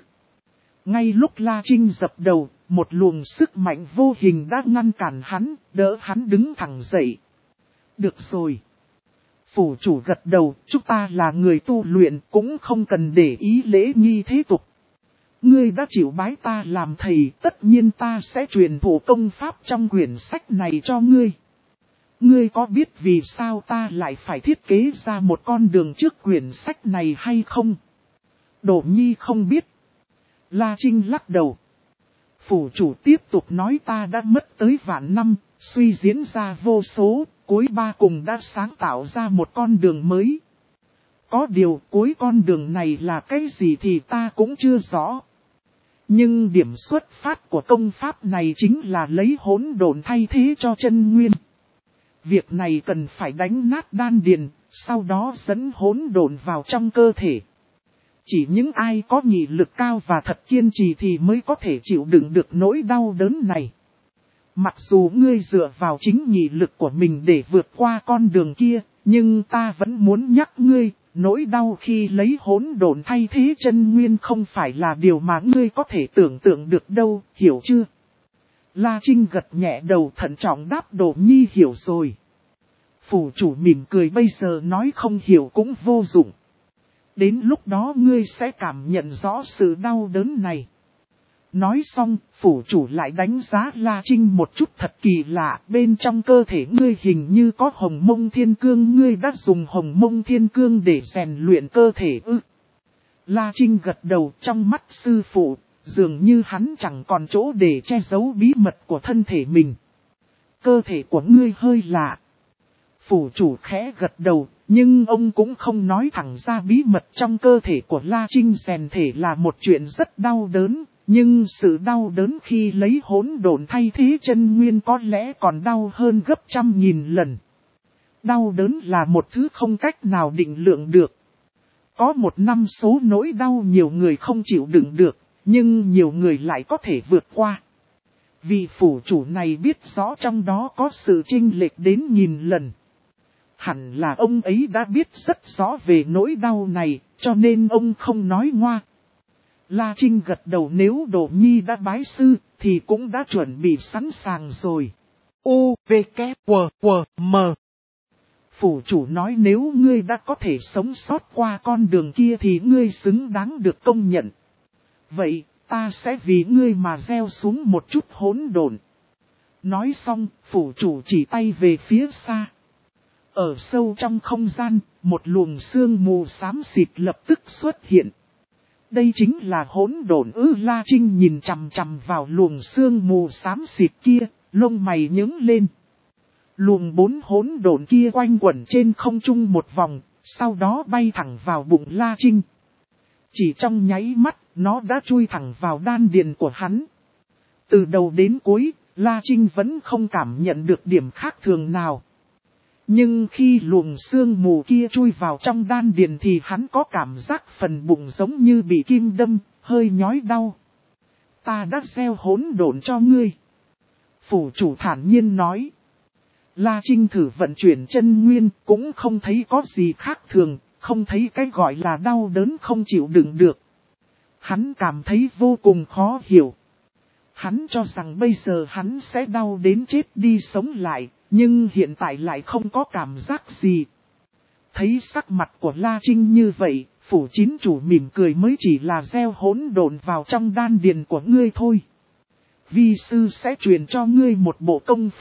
Ngay lúc La Trinh dập đầu, một luồng sức mạnh vô hình đã ngăn cản hắn, đỡ hắn đứng thẳng dậy. Được rồi. Phủ chủ gật đầu, chúng ta là người tu luyện cũng không cần để ý lễ nghi thế tục. Ngươi đã chịu bái ta làm thầy, tất nhiên ta sẽ truyền thụ công pháp trong quyển sách này cho ngươi. Ngươi có biết vì sao ta lại phải thiết kế ra một con đường trước quyển sách này hay không? Đỗ Nhi không biết. La Trinh lắc đầu. Phủ chủ tiếp tục nói ta đã mất tới vạn năm, suy diễn ra vô số, cuối ba cùng đã sáng tạo ra một con đường mới. Có điều cuối con đường này là cái gì thì ta cũng chưa rõ. Nhưng điểm xuất phát của công pháp này chính là lấy hỗn độn thay thế cho chân nguyên. Việc này cần phải đánh nát đan điền, sau đó dẫn hỗn độn vào trong cơ thể. Chỉ những ai có nghị lực cao và thật kiên trì thì mới có thể chịu đựng được nỗi đau đớn này. Mặc dù ngươi dựa vào chính nghị lực của mình để vượt qua con đường kia, nhưng ta vẫn muốn nhắc ngươi, nỗi đau khi lấy hỗn độn thay thế chân nguyên không phải là điều mà ngươi có thể tưởng tượng được đâu, hiểu chưa? La Trinh gật nhẹ đầu thận trọng đáp Đỗ Nhi hiểu rồi. Phủ chủ mỉm cười bây giờ nói không hiểu cũng vô dụng. Đến lúc đó ngươi sẽ cảm nhận rõ sự đau đớn này. Nói xong, phủ chủ lại đánh giá La Trinh một chút thật kỳ lạ. Bên trong cơ thể ngươi hình như có hồng mông thiên cương. Ngươi đã dùng hồng mông thiên cương để rèn luyện cơ thể ư? La Trinh gật đầu trong mắt sư phụ. Dường như hắn chẳng còn chỗ để che giấu bí mật của thân thể mình. Cơ thể của ngươi hơi lạ. Phủ chủ khẽ gật đầu, nhưng ông cũng không nói thẳng ra bí mật trong cơ thể của La Trinh rèn thể là một chuyện rất đau đớn. Nhưng sự đau đớn khi lấy hỗn độn thay thế chân nguyên có lẽ còn đau hơn gấp trăm nghìn lần. Đau đớn là một thứ không cách nào định lượng được. Có một năm số nỗi đau nhiều người không chịu đựng được, nhưng nhiều người lại có thể vượt qua. Vị phủ chủ này biết rõ trong đó có sự chênh lệch đến nghìn lần. Hẳn là ông ấy đã biết rất rõ về nỗi đau này, cho nên ông không nói ngoa. La Trinh gật đầu nếu Đỗ Nhi đã bái sư, thì cũng đã chuẩn bị sẵn sàng rồi. U, V, K, W, W, M. Phủ chủ nói nếu ngươi đã có thể sống sót qua con đường kia thì ngươi xứng đáng được công nhận. Vậy, ta sẽ vì ngươi mà gieo xuống một chút hỗn độn. Nói xong, phủ chủ chỉ tay về phía xa. Ở sâu trong không gian, một luồng sương mù xám xịt lập tức xuất hiện. Đây chính là hỗn độn ư? La Trinh nhìn chằm chằm vào luồng sương mù xám xịt kia, lông mày nhướng lên. Luồng bốn hỗn độn kia quanh quẩn trên không trung một vòng, sau đó bay thẳng vào bụng La Trinh. Chỉ trong nháy mắt, nó đã chui thẳng vào đan điền của hắn. Từ đầu đến cuối, La Trinh vẫn không cảm nhận được điểm khác thường nào. Nhưng khi luồng sương mù kia chui vào trong đan điền thì hắn có cảm giác phần bụng giống như bị kim đâm, hơi nhói đau. Ta đã gieo hỗn độn cho ngươi. Phủ chủ thản nhiên nói. La Trinh thử vận chuyển chân nguyên cũng không thấy có gì khác thường, không thấy cái gọi là đau đớn không chịu đựng được. Hắn cảm thấy vô cùng khó hiểu. Hắn cho rằng bây giờ hắn sẽ đau đến chết đi sống lại. Nhưng hiện tại lại không có cảm giác gì. Thấy sắc mặt của La Trinh như vậy, phủ chín chủ mỉm cười mới chỉ là gieo hỗn độn vào trong đan điền của ngươi thôi. Vi sư sẽ truyền cho ngươi một bộ công pháp,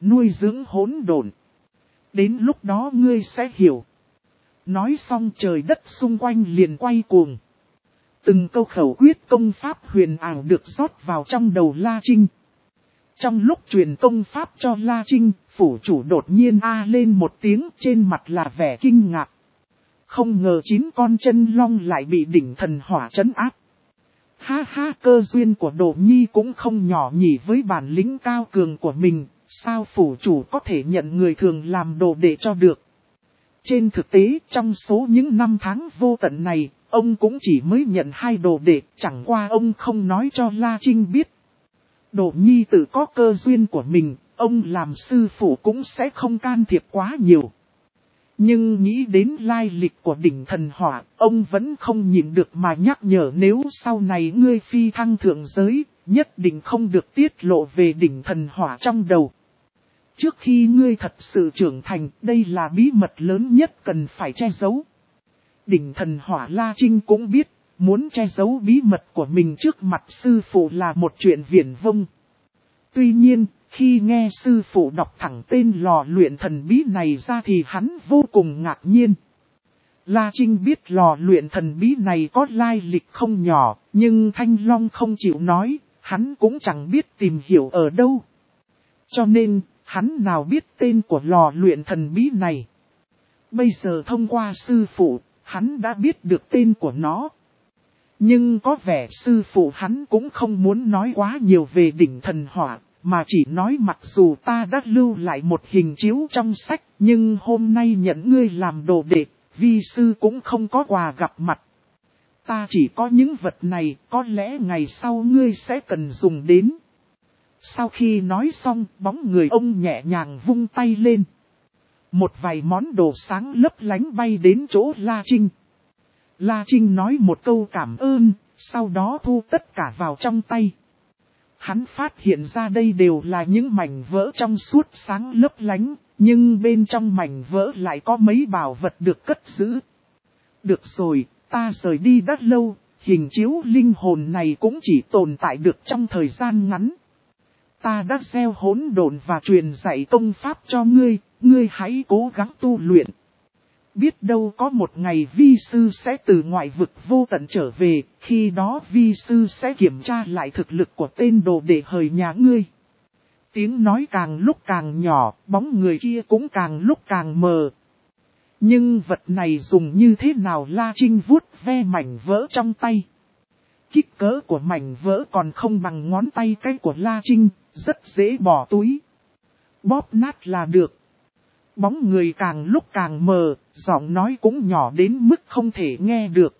nuôi dưỡng hỗn độn. Đến lúc đó ngươi sẽ hiểu. Nói xong trời đất xung quanh liền quay cuồng. Từng câu khẩu quyết công pháp huyền ảo được rót vào trong đầu La Trinh. Trong lúc truyền công pháp cho La Trinh, phủ chủ đột nhiên a lên một tiếng, trên mặt là vẻ kinh ngạc. Không ngờ chín con chân long lại bị đỉnh thần hỏa trấn áp. Ha ha, cơ duyên của Đồ Nhi cũng không nhỏ nhỉ, với bản lĩnh cao cường của mình, sao phủ chủ có thể nhận người thường làm đồ đệ cho được. Trên thực tế, trong số những năm tháng vô tận này, ông cũng chỉ mới nhận hai đồ đệ, chẳng qua ông không nói cho La Trinh biết. Đồ Nhi tự có cơ duyên của mình, ông làm sư phụ cũng sẽ không can thiệp quá nhiều. Nhưng nghĩ đến lai lịch của đỉnh thần hỏa, ông vẫn không nhịn được mà nhắc nhở, nếu sau này ngươi phi thăng thượng giới, nhất định không được tiết lộ về đỉnh thần hỏa trong đầu. Trước khi ngươi thật sự trưởng thành, đây là bí mật lớn nhất cần phải che giấu. Đỉnh thần hỏa La Trinh cũng biết, muốn che giấu bí mật của mình trước mặt sư phụ là một chuyện viển vông. Tuy nhiên, khi nghe sư phụ đọc thẳng tên lò luyện thần bí này ra thì hắn vô cùng ngạc nhiên. La Trinh biết lò luyện thần bí này có lai lịch không nhỏ, nhưng Thanh Long không chịu nói, hắn cũng chẳng biết tìm hiểu ở đâu. Cho nên, hắn nào biết tên của lò luyện thần bí này. Bây giờ thông qua sư phụ, hắn đã biết được tên của nó. Nhưng có vẻ sư phụ hắn cũng không muốn nói quá nhiều về đỉnh thần hỏa, mà chỉ nói mặc dù ta đã lưu lại một hình chiếu trong sách, nhưng hôm nay nhận ngươi làm đồ đệ, vi sư cũng không có quà gặp mặt. Ta chỉ có những vật này, có lẽ ngày sau ngươi sẽ cần dùng đến. Sau khi nói xong, bóng người ông nhẹ nhàng vung tay lên. Một vài món đồ sáng lấp lánh bay đến chỗ La Trinh. La Trinh nói một câu cảm ơn, sau đó thu tất cả vào trong tay. Hắn phát hiện ra đây đều là những mảnh vỡ trong suốt sáng lấp lánh, nhưng bên trong mảnh vỡ lại có mấy bảo vật được cất giữ. Được rồi, ta rời đi đã lâu, hình chiếu linh hồn này cũng chỉ tồn tại được trong thời gian ngắn. Ta đã gieo hỗn độn và truyền dạy công pháp cho ngươi, ngươi hãy cố gắng tu luyện. Biết đâu có một ngày vi sư sẽ từ ngoại vực vô tận trở về, khi đó vi sư sẽ kiểm tra lại thực lực của tên đồ đệ hời nhà ngươi. Tiếng nói càng lúc càng nhỏ, bóng người kia cũng càng lúc càng mờ. Nhưng vật này dùng như thế nào La Trinh vuốt ve mảnh vỡ trong tay. Kích cỡ của mảnh vỡ còn không bằng ngón tay cái của La Trinh, rất dễ bỏ túi. Bóp nát là được. Bóng người càng lúc càng mờ, giọng nói cũng nhỏ đến mức không thể nghe được.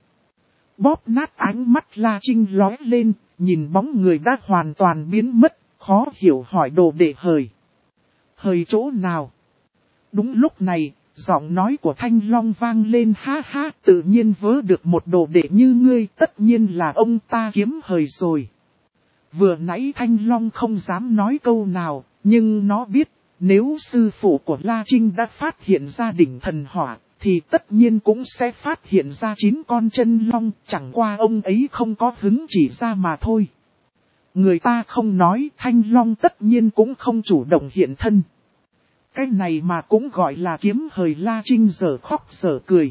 Bóp nát, ánh mắt La Trinh lóe lên, nhìn bóng người đã hoàn toàn biến mất, khó hiểu hỏi đồ đệ hời. Hời chỗ nào? Đúng lúc này, giọng nói của Thanh Long vang lên, ha ha, tự nhiên vớ được một đồ đệ như ngươi, tất nhiên là ông ta kiếm hời rồi. Vừa nãy Thanh Long không dám nói câu nào, nhưng nó biết, nếu sư phụ của La Trinh đã phát hiện ra đỉnh thần hỏa, thì tất nhiên cũng sẽ phát hiện ra chín con chân long, chẳng qua ông ấy không có hứng chỉ ra mà thôi. Người ta không nói, Thanh Long tất nhiên cũng không chủ động hiện thân. Cái này mà cũng gọi là kiếm hời. La Trinh giờ khóc giờ cười.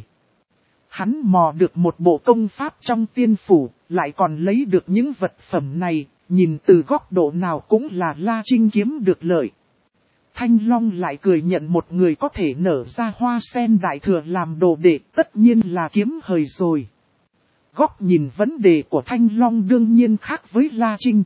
Hắn mò được một bộ công pháp trong tiên phủ, lại còn lấy được những vật phẩm này, nhìn từ góc độ nào cũng là La Trinh kiếm được lợi. Thanh Long lại cười nhận một người có thể nở ra hoa sen đại thừa làm đồ đệ, tất nhiên là kiếm hời rồi. Góc nhìn vấn đề của Thanh Long đương nhiên khác với La Trinh.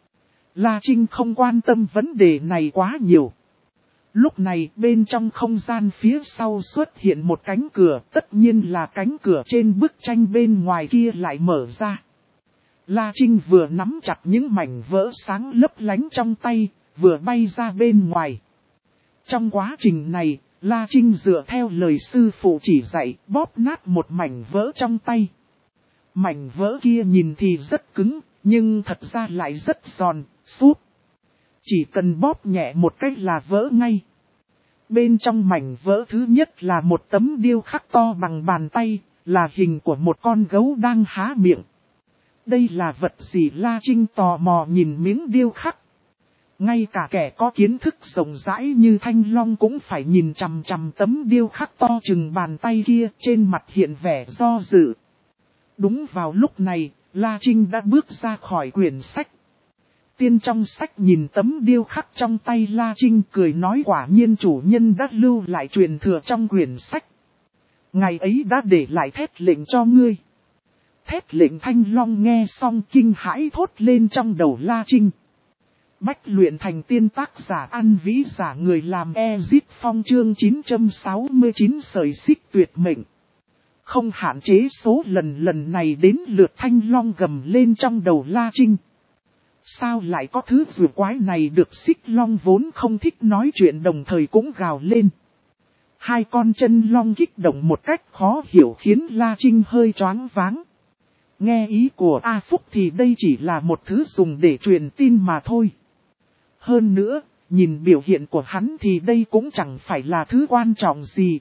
La Trinh không quan tâm vấn đề này quá nhiều. Lúc này bên trong không gian phía sau xuất hiện một cánh cửa, tất nhiên là cánh cửa trên bức tranh bên ngoài kia lại mở ra. La Trinh vừa nắm chặt những mảnh vỡ sáng lấp lánh trong tay, vừa bay ra bên ngoài. Trong quá trình này, La Trinh dựa theo lời sư phụ chỉ dạy, bóp nát một mảnh vỡ trong tay. Mảnh vỡ kia nhìn thì rất cứng, nhưng thật ra lại rất giòn, súp. Chỉ cần bóp nhẹ một cách là vỡ ngay. Bên trong mảnh vỡ thứ nhất là một tấm điêu khắc to bằng bàn tay, là hình của một con gấu đang há miệng. Đây là vật gì? La Trinh tò mò nhìn miếng điêu khắc. Ngay cả kẻ có kiến thức rộng rãi như Thanh Long cũng phải nhìn chằm chằm tấm điêu khắc to chừng bàn tay kia, trên mặt hiện vẻ do dự. Đúng vào lúc này, La Trinh đã bước ra khỏi quyển sách. Tiên trong sách nhìn tấm điêu khắc trong tay La Trinh cười nói quả nhiên chủ nhân đã lưu lại truyền thừa trong quyển sách. Ngày ấy đã để lại thét lệnh cho ngươi. Thét lệnh Thanh Long nghe xong kinh hãi thốt lên trong đầu La Trinh. Bách luyện thành tiên tác giả An Vĩ giả người làm Ezit Phong chương chín trăm sáu mươi chín sợi xích tuyệt mệnh. Không hạn chế số lần lần này đến lượt Thanh Long gầm lên trong đầu La Trinh. Sao lại có thứ rùa quái này được Xích Long vốn không thích nói chuyện đồng thời cũng gào lên. Hai con chân long kích động một cách khó hiểu khiến La Trinh hơi choáng váng. Nghe ý của A Phúc thì đây chỉ là một thứ dùng để truyền tin mà thôi. Hơn nữa, nhìn biểu hiện của hắn thì đây cũng chẳng phải là thứ quan trọng gì.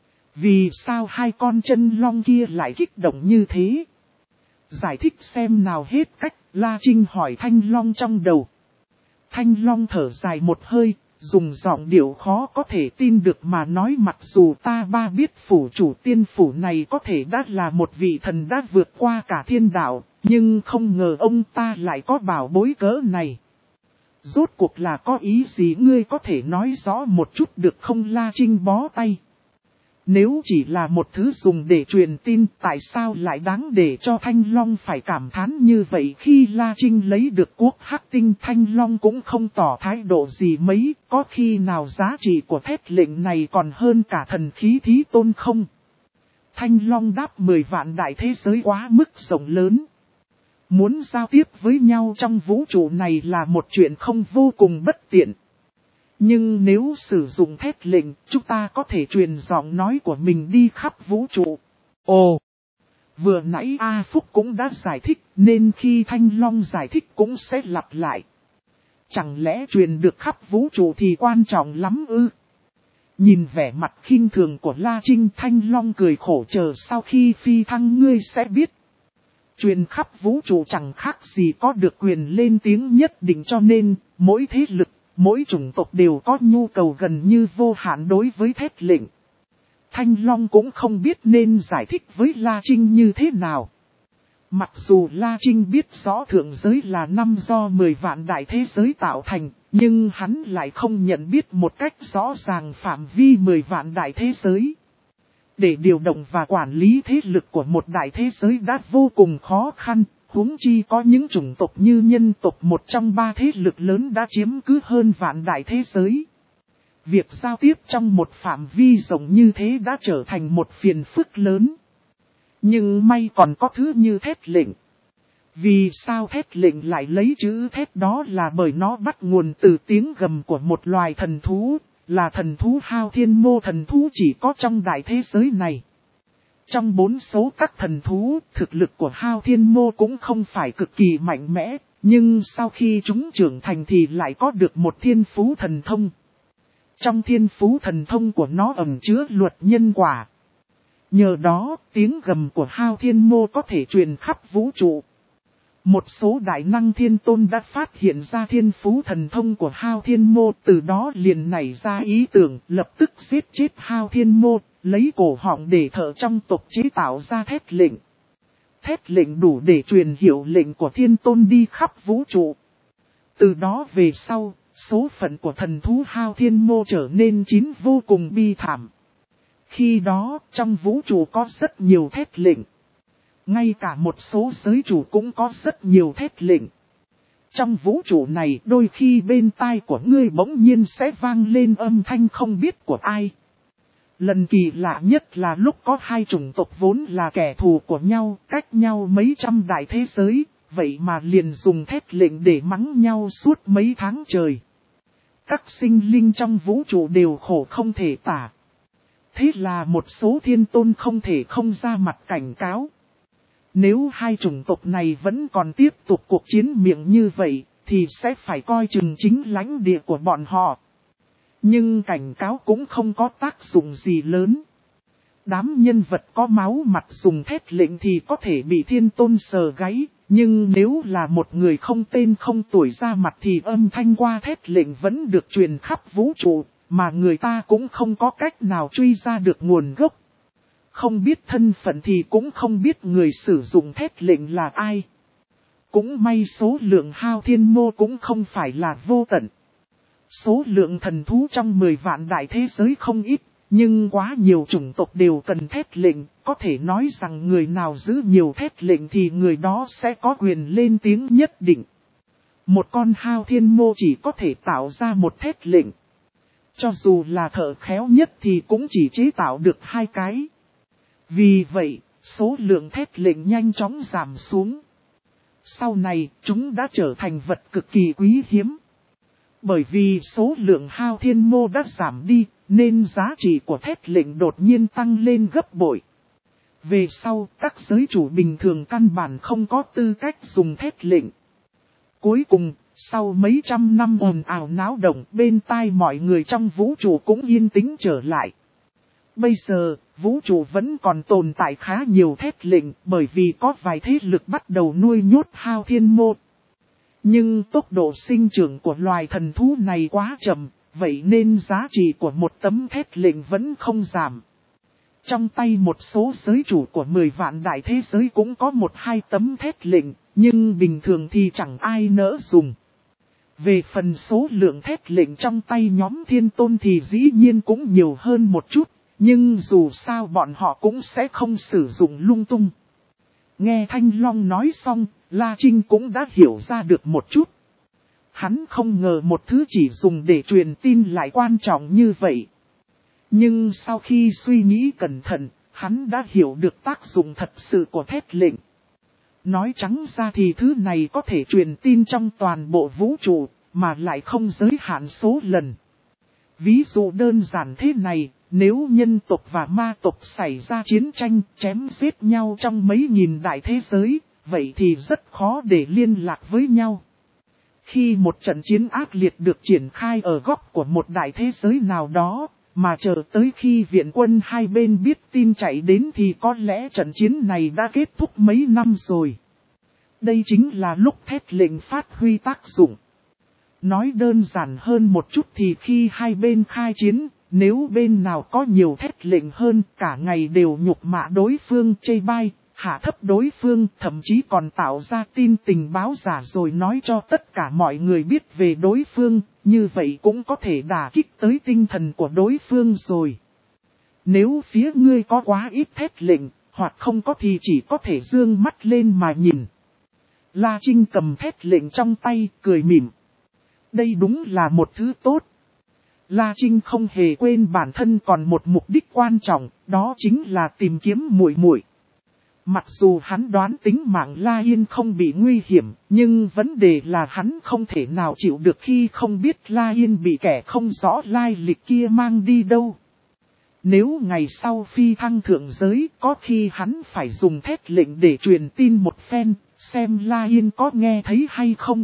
Vì sao hai con chân long kia lại kích động như thế? Giải thích xem nào hết cách, La Trinh hỏi Thanh Long trong đầu. Thanh Long thở dài một hơi, dùng giọng điệu khó có thể tin được mà nói mặc dù ta ba biết phủ chủ tiên phủ này có thể đã là một vị thần đã vượt qua cả thiên đạo, nhưng không ngờ ông ta lại có bảo bối cỡ này. Rốt cuộc là có ý gì ngươi có thể nói rõ một chút được không? La Trinh bó tay. Nếu chỉ là một thứ dùng để truyền tin tại sao lại đáng để cho Thanh Long phải cảm thán như vậy? Khi La Trinh lấy được quốc hắc tinh Thanh Long cũng không tỏ thái độ gì mấy, có khi nào giá trị của thét lệnh này còn hơn cả thần khí thí tôn không? Thanh Long đáp mười vạn đại thế giới quá mức rộng lớn. Muốn giao tiếp với nhau trong vũ trụ này là một chuyện không vô cùng bất tiện. Nhưng nếu sử dụng thét lệnh, chúng ta có thể truyền giọng nói của mình đi khắp vũ trụ. Ồ! Vừa nãy A Phúc cũng đã giải thích, nên khi Thanh Long giải thích cũng sẽ lặp lại. Chẳng lẽ truyền được khắp vũ trụ thì quan trọng lắm ư? Nhìn vẻ mặt khinh thường của La Trinh, Thanh Long cười khổ chờ sau khi phi thăng ngươi sẽ biết. Truyền khắp vũ trụ chẳng khác gì có được quyền lên tiếng nhất định cho nên, mỗi thế lực, mỗi chủng tộc đều có nhu cầu gần như vô hạn đối với thét lệnh. Thanh Long cũng không biết nên giải thích với La Trinh như thế nào. Mặc dù La Trinh biết rõ thượng giới là năm do mười vạn đại thế giới tạo thành, nhưng hắn lại không nhận biết một cách rõ ràng phạm vi mười vạn đại thế giới. Để điều động và quản lý thế lực của một đại thế giới đã vô cùng khó khăn, huống chi có những chủng tộc như nhân tộc một trong ba thế lực lớn đã chiếm cứ hơn vạn đại thế giới. Việc giao tiếp trong một phạm vi rộng như thế đã trở thành một phiền phức lớn. Nhưng may còn có thứ như thét lệnh. Vì sao thét lệnh lại lấy chữ thét đó là bởi nó bắt nguồn từ tiếng gầm của một loài thần thú, là thần thú Hao Thiên Mô. Thần thú chỉ có trong đại thế giới này. Trong bốn số các thần thú, thực lực của Hao Thiên Mô cũng không phải cực kỳ mạnh mẽ, nhưng sau khi chúng trưởng thành thì lại có được một thiên phú thần thông. Trong thiên phú thần thông của nó ẩn chứa luật nhân quả. Nhờ đó, tiếng gầm của Hao Thiên Mô có thể truyền khắp vũ trụ. Một số đại năng thiên tôn đã phát hiện ra thiên phú thần thông của Hao Thiên Mô, từ đó liền nảy ra ý tưởng lập tức giết chết Hao Thiên Mô, lấy cổ họng để thợ trong tộc chế tạo ra thét lệnh. Thét lệnh đủ để truyền hiệu lệnh của thiên tôn đi khắp vũ trụ. Từ đó về sau, số phận của thần thú Hao Thiên Mô trở nên chín vô cùng bi thảm. Khi đó, trong vũ trụ có rất nhiều thét lệnh. Ngay cả một số giới chủ cũng có rất nhiều thét lệnh. Trong vũ trụ này đôi khi bên tai của ngươi bỗng nhiên sẽ vang lên âm thanh không biết của ai. Lần kỳ lạ nhất là lúc có hai chủng tộc vốn là kẻ thù của nhau, cách nhau mấy trăm đại thế giới, vậy mà liền dùng thét lệnh để mắng nhau suốt mấy tháng trời. Các sinh linh trong vũ trụ đều khổ không thể tả. Thế là một số thiên tôn không thể không ra mặt cảnh cáo. Nếu hai chủng tộc này vẫn còn tiếp tục cuộc chiến miệng như vậy, thì sẽ phải coi chừng chính lãnh địa của bọn họ. Nhưng cảnh cáo cũng không có tác dụng gì lớn. Đám nhân vật có máu mặt dùng thét lệnh thì có thể bị thiên tôn sờ gáy, Nhưng nếu là một người không tên không tuổi ra mặt thì âm thanh qua thét lệnh vẫn được truyền khắp vũ trụ, mà người ta cũng không có cách nào truy ra được nguồn gốc. Không biết thân phận thì cũng không biết người sử dụng thét lệnh là ai. Cũng may số lượng hao thiên mô cũng không phải là vô tận. Số lượng thần thú trong mười vạn đại thế giới không ít, nhưng quá nhiều chủng tộc đều cần thét lệnh, có thể nói rằng người nào giữ nhiều thét lệnh thì người đó sẽ có quyền lên tiếng nhất định. Một con hao thiên mô chỉ có thể tạo ra một thét lệnh. Cho dù là thợ khéo nhất thì cũng chỉ chế tạo được hai cái. Vì vậy, số lượng thét lệnh nhanh chóng giảm xuống. Sau này, chúng đã trở thành vật cực kỳ quý hiếm. Bởi vì số lượng hao thiên mô đã giảm đi, nên giá trị của thét lệnh đột nhiên tăng lên gấp bội. Về sau, các giới chủ bình thường căn bản không có tư cách dùng thét lệnh. Cuối cùng, sau mấy trăm năm ồn ào náo động, bên tai mọi người trong vũ trụ cũng yên tĩnh trở lại. Bây giờ, vũ trụ vẫn còn tồn tại khá nhiều thét lệnh, bởi vì có vài thế lực bắt đầu nuôi nhốt hao thiên mô. Nhưng tốc độ sinh trưởng của loài thần thú này quá chậm, vậy nên giá trị của một tấm thét lệnh vẫn không giảm. Trong tay một số giới chủ của mười vạn đại thế giới cũng có một hai tấm thét lệnh, nhưng bình thường thì chẳng ai nỡ dùng. Về phần số lượng thét lệnh trong tay nhóm thiên tôn thì dĩ nhiên cũng nhiều hơn một chút, nhưng dù sao bọn họ cũng sẽ không sử dụng lung tung. Nghe Thanh Long nói xong, La Trinh cũng đã hiểu ra được một chút. Hắn không ngờ một thứ chỉ dùng để truyền tin lại quan trọng như vậy. Nhưng sau khi suy nghĩ cẩn thận, hắn đã hiểu được tác dụng thật sự của thét lệnh. Nói trắng ra thì thứ này có thể truyền tin trong toàn bộ vũ trụ, mà lại không giới hạn số lần. Ví dụ đơn giản thế này, nếu nhân tộc và ma tộc xảy ra chiến tranh, chém giết nhau trong mấy nghìn đại thế giới, vậy thì rất khó để liên lạc với nhau. Khi một trận chiến ác liệt được triển khai ở góc của một đại thế giới nào đó, mà chờ tới khi viện quân hai bên biết tin chạy đến thì có lẽ trận chiến này đã kết thúc mấy năm rồi. Đây chính là lúc thét lệnh phát huy tác dụng. Nói đơn giản hơn một chút thì khi hai bên khai chiến, nếu bên nào có nhiều thét lệnh hơn, cả ngày đều nhục mạ đối phương, chê bai, hạ thấp đối phương, thậm chí còn tạo ra tin tình báo giả rồi nói cho tất cả mọi người biết về đối phương, như vậy cũng có thể đả kích tới tinh thần của đối phương rồi. Nếu phía ngươi có quá ít thét lệnh, hoặc không có thì chỉ có thể dương mắt lên mà nhìn. La Trinh cầm thét lệnh trong tay, cười mỉm. Đây đúng là một thứ tốt. La Trinh không hề quên bản thân còn một mục đích quan trọng, đó chính là tìm kiếm muội muội. Mặc dù hắn đoán tính mạng La Yên không bị nguy hiểm, nhưng vấn đề là hắn không thể nào chịu được khi không biết La Yên bị kẻ không rõ lai lịch kia mang đi đâu. Nếu ngày sau phi thăng thượng giới, có khi hắn phải dùng thét lệnh để truyền tin một phen, xem La Yên có nghe thấy hay không.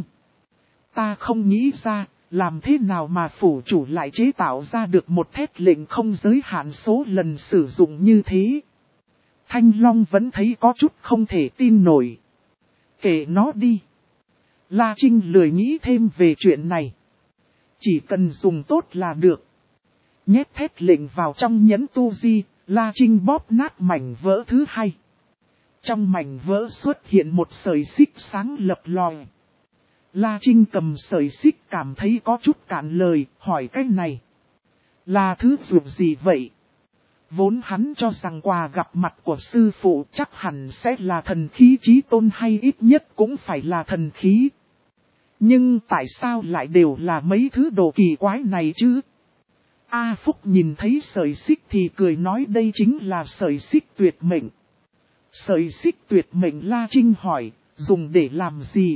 Ta không nghĩ ra, làm thế nào mà phủ chủ lại chế tạo ra được một thét lệnh không giới hạn số lần sử dụng như thế. Thanh Long vẫn thấy có chút không thể tin nổi. Kệ nó đi. La Trinh lười nghĩ thêm về chuyện này. Chỉ cần dùng tốt là được. Nhét thét lệnh vào trong nhẫn tu di, La Trinh bóp nát mảnh vỡ thứ hai. Trong mảnh vỡ xuất hiện một sợi xích sáng lập lòi. La Trinh cầm sợi xích cảm thấy có chút cạn lời, hỏi cái này. Là thứ dụng gì vậy? Vốn hắn cho rằng quà gặp mặt của sư phụ chắc hẳn sẽ là thần khí chí tôn hay ít nhất cũng phải là thần khí. Nhưng tại sao lại đều là mấy thứ đồ kỳ quái này chứ? A Phúc nhìn thấy sợi xích thì cười nói đây chính là sợi xích tuyệt mệnh. Sợi xích tuyệt mệnh, La Trinh hỏi, dùng để làm gì?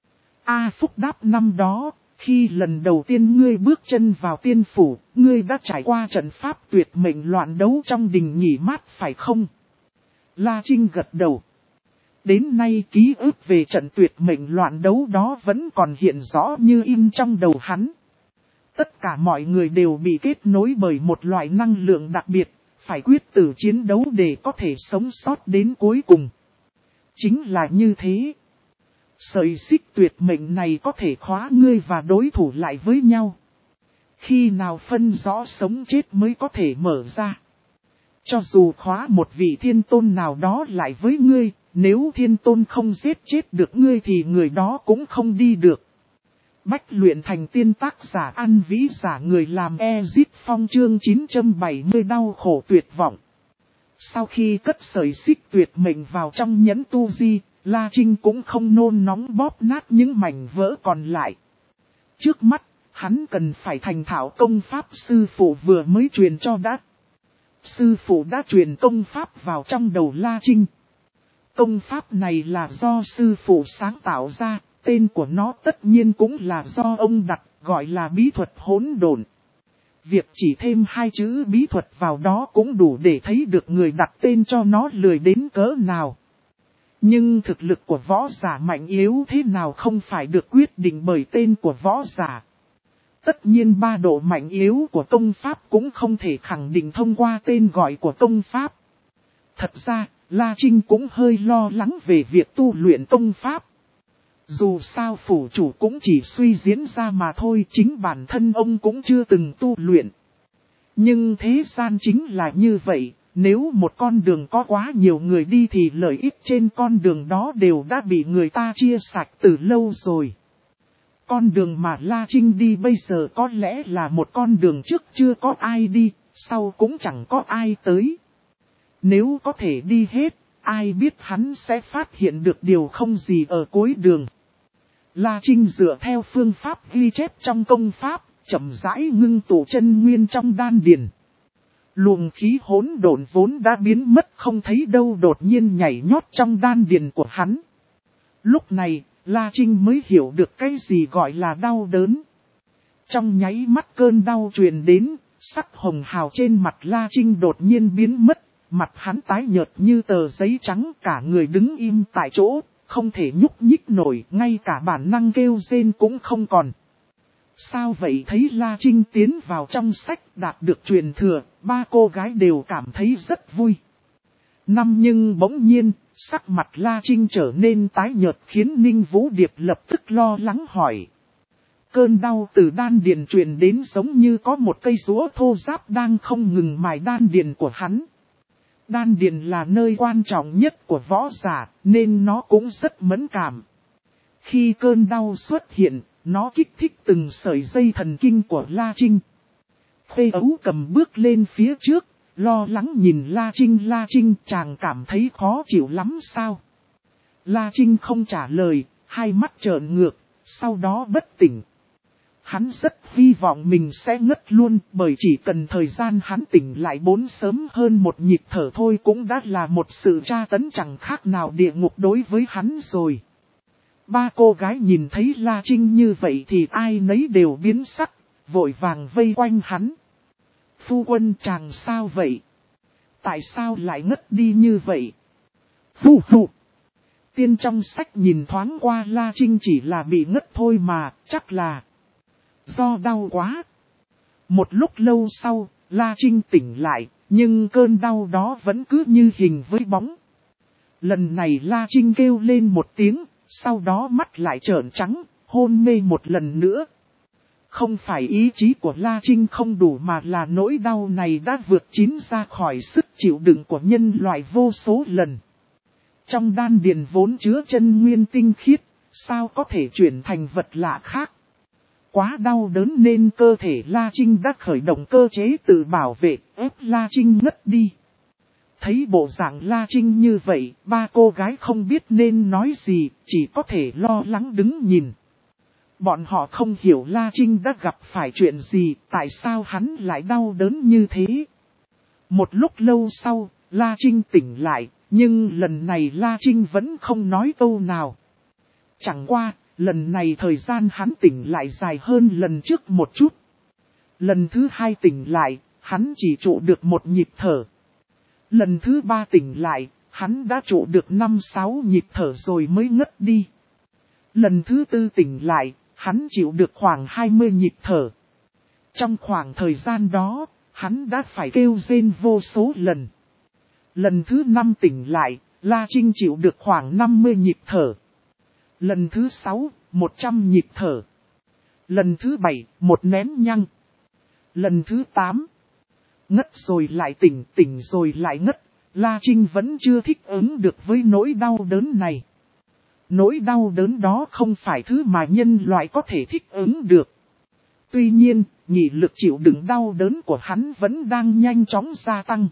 A Phúc đáp năm đó, khi lần đầu tiên ngươi bước chân vào tiên phủ, ngươi đã trải qua trận pháp tuyệt mệnh loạn đấu trong đình nghỉ mát phải không? La Trinh gật đầu. Đến nay ký ức về trận tuyệt mệnh loạn đấu đó vẫn còn hiện rõ như in trong đầu hắn. Tất cả mọi người đều bị kết nối bởi một loại năng lượng đặc biệt, phải quyết tử chiến đấu để có thể sống sót đến cuối cùng. Chính là như thế. Sợi xích tuyệt mệnh này có thể khóa ngươi và đối thủ lại với nhau. Khi nào phân rõ sống chết mới có thể mở ra. Cho dù khóa một vị thiên tôn nào đó lại với ngươi, nếu thiên tôn không giết chết được ngươi thì người đó cũng không đi được. Bách luyện thành tiên, tác giả An Vĩ, giả người làm Ezip Phong, chương chín trăm bảy mươi đau khổ tuyệt vọng. Sau khi cất sợi xích tuyệt mệnh vào trong nhẫn tu di, La Trinh cũng không nôn nóng bóp nát những mảnh vỡ còn lại. Trước mắt, hắn cần phải thành thạo công pháp sư phụ vừa mới truyền cho đã. Sư phụ đã truyền công pháp vào trong đầu La Trinh. Công pháp này là do sư phụ sáng tạo ra, tên của nó tất nhiên cũng là do ông đặt, gọi là bí thuật hỗn độn. Việc chỉ thêm hai chữ bí thuật vào đó cũng đủ để thấy được người đặt tên cho nó lười đến cỡ nào. Nhưng thực lực của võ giả mạnh yếu thế nào không phải được quyết định bởi tên của võ giả. Tất nhiên ba độ mạnh yếu của công pháp cũng không thể khẳng định thông qua tên gọi của công pháp. Thật ra, La Trinh cũng hơi lo lắng về việc tu luyện công pháp. Dù sao phủ chủ cũng chỉ suy diễn ra mà thôi, chính bản thân ông cũng chưa từng tu luyện. Nhưng thế gian chính là như vậy, nếu một con đường có quá nhiều người đi thì lợi ích trên con đường đó đều đã bị người ta chia sạch từ lâu rồi. Con đường mà La Trinh đi bây giờ có lẽ là một con đường trước chưa có ai đi, sau cũng chẳng có ai tới. Nếu có thể đi hết, ai biết hắn sẽ phát hiện được điều không gì ở cuối đường. La Trinh dựa theo phương pháp ghi chép trong công pháp, chậm rãi ngưng tụ chân nguyên trong đan điền. Luồng khí hỗn độn vốn đã biến mất không thấy đâu đột nhiên nhảy nhót trong đan điền của hắn. Lúc này, La Trinh mới hiểu được cái gì gọi là đau đớn. Trong nháy mắt cơn đau truyền đến, sắc hồng hào trên mặt La Trinh đột nhiên biến mất, mặt hắn tái nhợt như tờ giấy trắng, cả người đứng im tại chỗ, không thể nhúc nhích nổi, ngay cả bản năng kêu rên cũng không còn. Sao vậy? Thấy La Trinh tiến vào trong sách đạt được truyền thừa, ba cô gái đều cảm thấy rất vui. Năm nhưng bỗng nhiên, sắc mặt La Trinh trở nên tái nhợt khiến Ninh Vũ Điệp lập tức lo lắng hỏi. Cơn đau từ đan điền truyền đến giống như có một cây rũa thô ráp đang không ngừng mài đan điền của hắn. Đan điền là nơi quan trọng nhất của võ giả, nên nó cũng rất mẫn cảm. Khi cơn đau xuất hiện, nó kích thích từng sợi dây thần kinh của La Trinh. Khê Ấu cầm bước lên phía trước, lo lắng nhìn La Trinh. La Trinh, chàng cảm thấy khó chịu lắm sao? La Trinh không trả lời, hai mắt trợn ngược, sau đó bất tỉnh. Hắn rất hy vọng mình sẽ ngất luôn, bởi chỉ cần thời gian hắn tỉnh lại bốn sớm hơn một nhịp thở thôi cũng đã là một sự tra tấn chẳng khác nào địa ngục đối với hắn rồi. Ba cô gái nhìn thấy La Trinh như vậy thì ai nấy đều biến sắc, vội vàng vây quanh hắn. Phu quân, chàng sao vậy? Tại sao lại ngất đi như vậy? Phu phu. Tiên trong sách nhìn thoáng qua La Trinh chỉ là bị ngất thôi mà, chắc là do đau quá. Một lúc lâu sau, La Trinh tỉnh lại, nhưng cơn đau đó vẫn cứ như hình với bóng. Lần này La Trinh kêu lên một tiếng, sau đó mắt lại trợn trắng, hôn mê một lần nữa. Không phải ý chí của La Trinh không đủ mà là nỗi đau này đã vượt chín ra khỏi sức chịu đựng của nhân loại vô số lần. Trong đan điền vốn chứa chân nguyên tinh khiết, sao có thể chuyển thành vật lạ khác. Quá đau đớn nên cơ thể La Trinh đã khởi động cơ chế tự bảo vệ, ép La Trinh ngất đi. Thấy bộ dạng La Trinh như vậy, ba cô gái không biết nên nói gì, chỉ có thể lo lắng đứng nhìn. Bọn họ không hiểu La Trinh đã gặp phải chuyện gì, tại sao hắn lại đau đớn như thế. Một lúc lâu sau, La Trinh tỉnh lại, nhưng lần này La Trinh vẫn không nói câu nào. Chẳng qua, lần này thời gian hắn tỉnh lại dài hơn lần trước một chút. Lần thứ hai tỉnh lại, hắn chỉ trụ được một nhịp thở. Lần thứ ba tỉnh lại, hắn đã trụ được năm sáu nhịp thở rồi mới ngất đi. Lần thứ tư tỉnh lại, hắn chịu được khoảng hai mươi nhịp thở. Trong khoảng thời gian đó, hắn đã phải kêu rên vô số lần. Lần thứ năm tỉnh lại, La Trinh chịu được khoảng năm mươi nhịp thở. Lần thứ sáu, một trăm nhịp thở. Lần thứ bảy, một nén nhăng. Lần thứ tám, ngất rồi lại tỉnh, tỉnh rồi lại ngất. La Trinh vẫn chưa thích ứng được với nỗi đau đớn này. Nỗi đau đớn đó không phải thứ mà nhân loại có thể thích ứng được. Tuy nhiên, nhị lực chịu đựng đau đớn của hắn vẫn đang nhanh chóng gia tăng.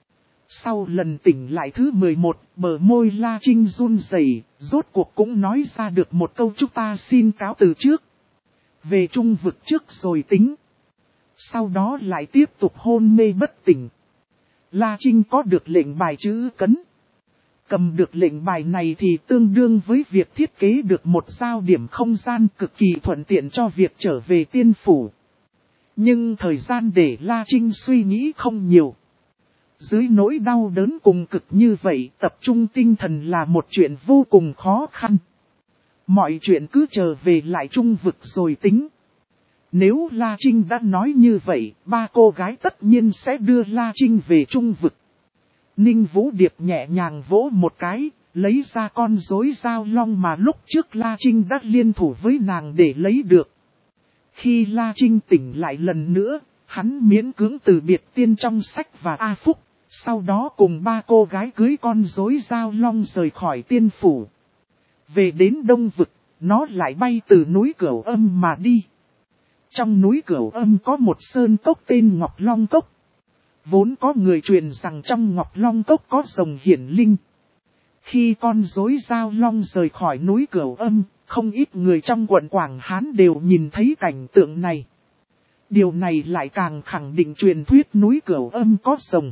Sau lần tỉnh lại thứ mười một, bờ môi La Trinh run rẩy, rốt cuộc cũng nói ra được một câu chúng ta xin cáo từ trước. Về trung vực trước rồi tính. Sau đó lại tiếp tục hôn mê bất tỉnh. La Trinh có được lệnh bài chữ cấn. Cầm được lệnh bài này thì tương đương với việc thiết kế được một giao điểm không gian cực kỳ thuận tiện cho việc trở về tiên phủ. Nhưng thời gian để La Trinh suy nghĩ không nhiều. Dưới nỗi đau đớn cùng cực như vậy, tập trung tinh thần là một chuyện vô cùng khó khăn. Mọi chuyện cứ trở về lại trung vực rồi tính. Nếu La Trinh đã nói như vậy, ba cô gái tất nhiên sẽ đưa La Trinh về trung vực. Ninh Vũ Điệp nhẹ nhàng vỗ một cái, lấy ra con rối dao long mà lúc trước La Trinh đã liên thủ với nàng để lấy được. Khi La Trinh tỉnh lại lần nữa, hắn miễn cưỡng từ biệt tiên trong sách và A Phúc, sau đó cùng ba cô gái cưới con rối dao long rời khỏi tiên phủ. Về đến đông vực, nó lại bay từ núi Cửu Âm mà đi. Trong núi Cửu Âm có một sơn cốc tên Ngọc Long Cốc. Vốn có người truyền rằng trong Ngọc Long Cốc có rồng hiển linh. Khi con rối dao long rời khỏi núi Cửu Âm, không ít người trong quận Quảng Hán đều nhìn thấy cảnh tượng này. Điều này lại càng khẳng định truyền thuyết núi Cửu Âm có rồng.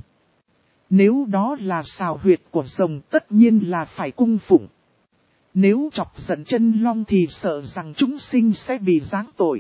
Nếu đó là sào huyệt của rồng tất nhiên là phải cung phụng. Nếu chọc giận chân long thì sợ rằng chúng sinh sẽ bị giáng tội.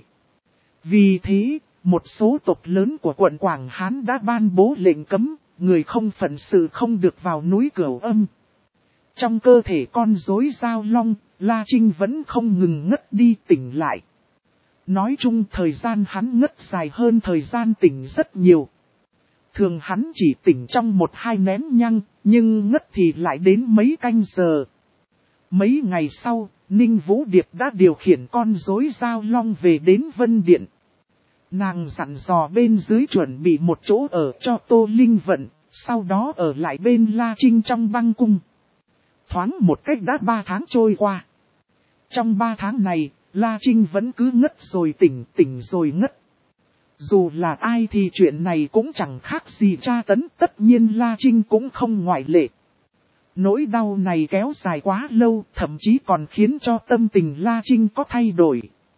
Vì thế, một số tộc lớn của quận Quảng Hán đã ban bố lệnh cấm, người không phận sự không được vào núi Cửu Âm. Trong cơ thể con rối dao long, La Trinh vẫn không ngừng ngất đi tỉnh lại. Nói chung thời gian hắn ngất dài hơn thời gian tỉnh rất nhiều. Thường hắn chỉ tỉnh trong một hai nén nhăng, nhưng ngất thì lại đến mấy canh giờ. Mấy ngày sau, Ninh Vũ Điệp đã điều khiển con rối dao long về đến Vân Điện. Nàng dặn dò bên dưới chuẩn bị một chỗ ở cho Tô Linh Vận, sau đó ở lại bên La Trinh trong băng cung. Thoáng một cách đã ba tháng trôi qua. Trong ba tháng này, La Trinh vẫn cứ ngất rồi tỉnh, tỉnh rồi ngất. Dù là ai thì chuyện này cũng chẳng khác gì tra tấn, tất nhiên La Trinh cũng không ngoại lệ. Nỗi đau này kéo dài quá lâu, thậm chí còn khiến cho tâm tình La Trinh có thay đổi.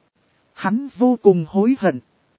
Hắn vô cùng hối hận.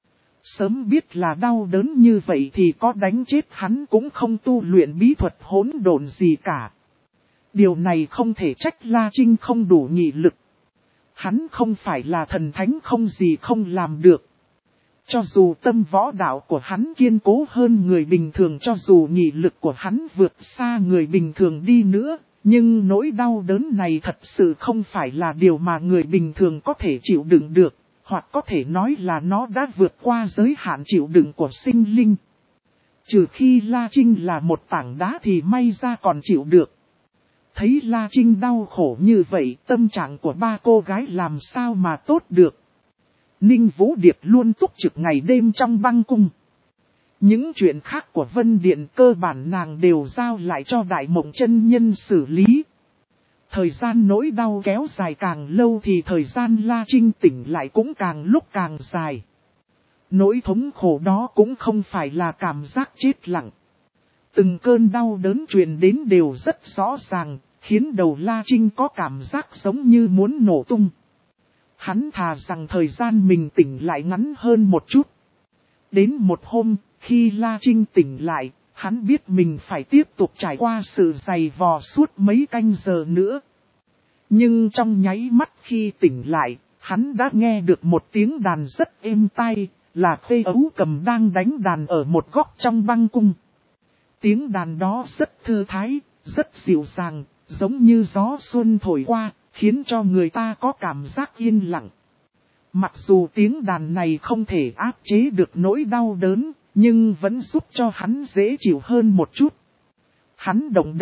Sớm biết là đau đớn như vậy thì có đánh chết hắn cũng không tu luyện bí thuật hỗn độn gì cả. Điều này không thể trách La Trinh không đủ nghị lực. Hắn không phải là thần thánh không gì không làm được. Cho dù tâm võ đạo của hắn kiên cố hơn người bình thường, cho dù nghị lực của hắn vượt xa người bình thường đi nữa, nhưng nỗi đau đớn này thật sự không phải là điều mà người bình thường có thể chịu đựng được, hoặc có thể nói là nó đã vượt qua giới hạn chịu đựng của sinh linh. Trừ khi La Trinh là một tảng đá thì may ra còn chịu được. Thấy La Trinh đau khổ như vậy, tâm trạng của ba cô gái làm sao mà tốt được. Ninh Vũ Điệp luôn túc trực ngày đêm trong băng cung. Những chuyện khác của Vân Điện cơ bản nàng đều giao lại cho Đại Mộng chân nhân xử lý. Thời gian nỗi đau kéo dài càng lâu thì thời gian La Trinh tỉnh lại cũng càng lúc càng dài. Nỗi thống khổ đó cũng không phải là cảm giác chết lặng. Từng cơn đau đớn truyền đến đều rất rõ ràng, khiến đầu La Trinh có cảm giác giống như muốn nổ tung. Hắn thà rằng thời gian mình tỉnh lại ngắn hơn một chút. Đến một hôm, khi La Trinh tỉnh lại, hắn biết mình phải tiếp tục trải qua sự dày vò suốt mấy canh giờ nữa. Nhưng trong nháy mắt khi tỉnh lại, hắn đã nghe được một tiếng đàn rất êm tai, là Khê Ấu Cầm đang đánh đàn ở một góc trong băng cung. Tiếng đàn đó rất thư thái, rất dịu dàng, giống như gió xuân thổi qua, khiến cho người ta có cảm giác yên lặng. Mặc dù tiếng đàn này không thể áp chế được nỗi đau đớn, nhưng vẫn giúp cho hắn dễ chịu hơn một chút. Hắn động đậy,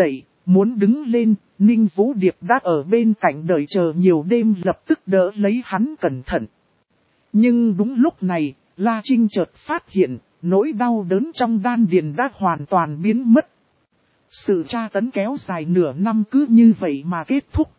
Muốn đứng lên, Ninh Vũ Điệp đã ở bên cạnh đợi chờ nhiều đêm lập tức đỡ lấy hắn cẩn thận. Nhưng đúng lúc này, La Trinh chợt phát hiện, nỗi đau đớn trong đan điền đã hoàn toàn biến mất. Sự tra tấn kéo dài nửa năm cứ như vậy mà kết thúc.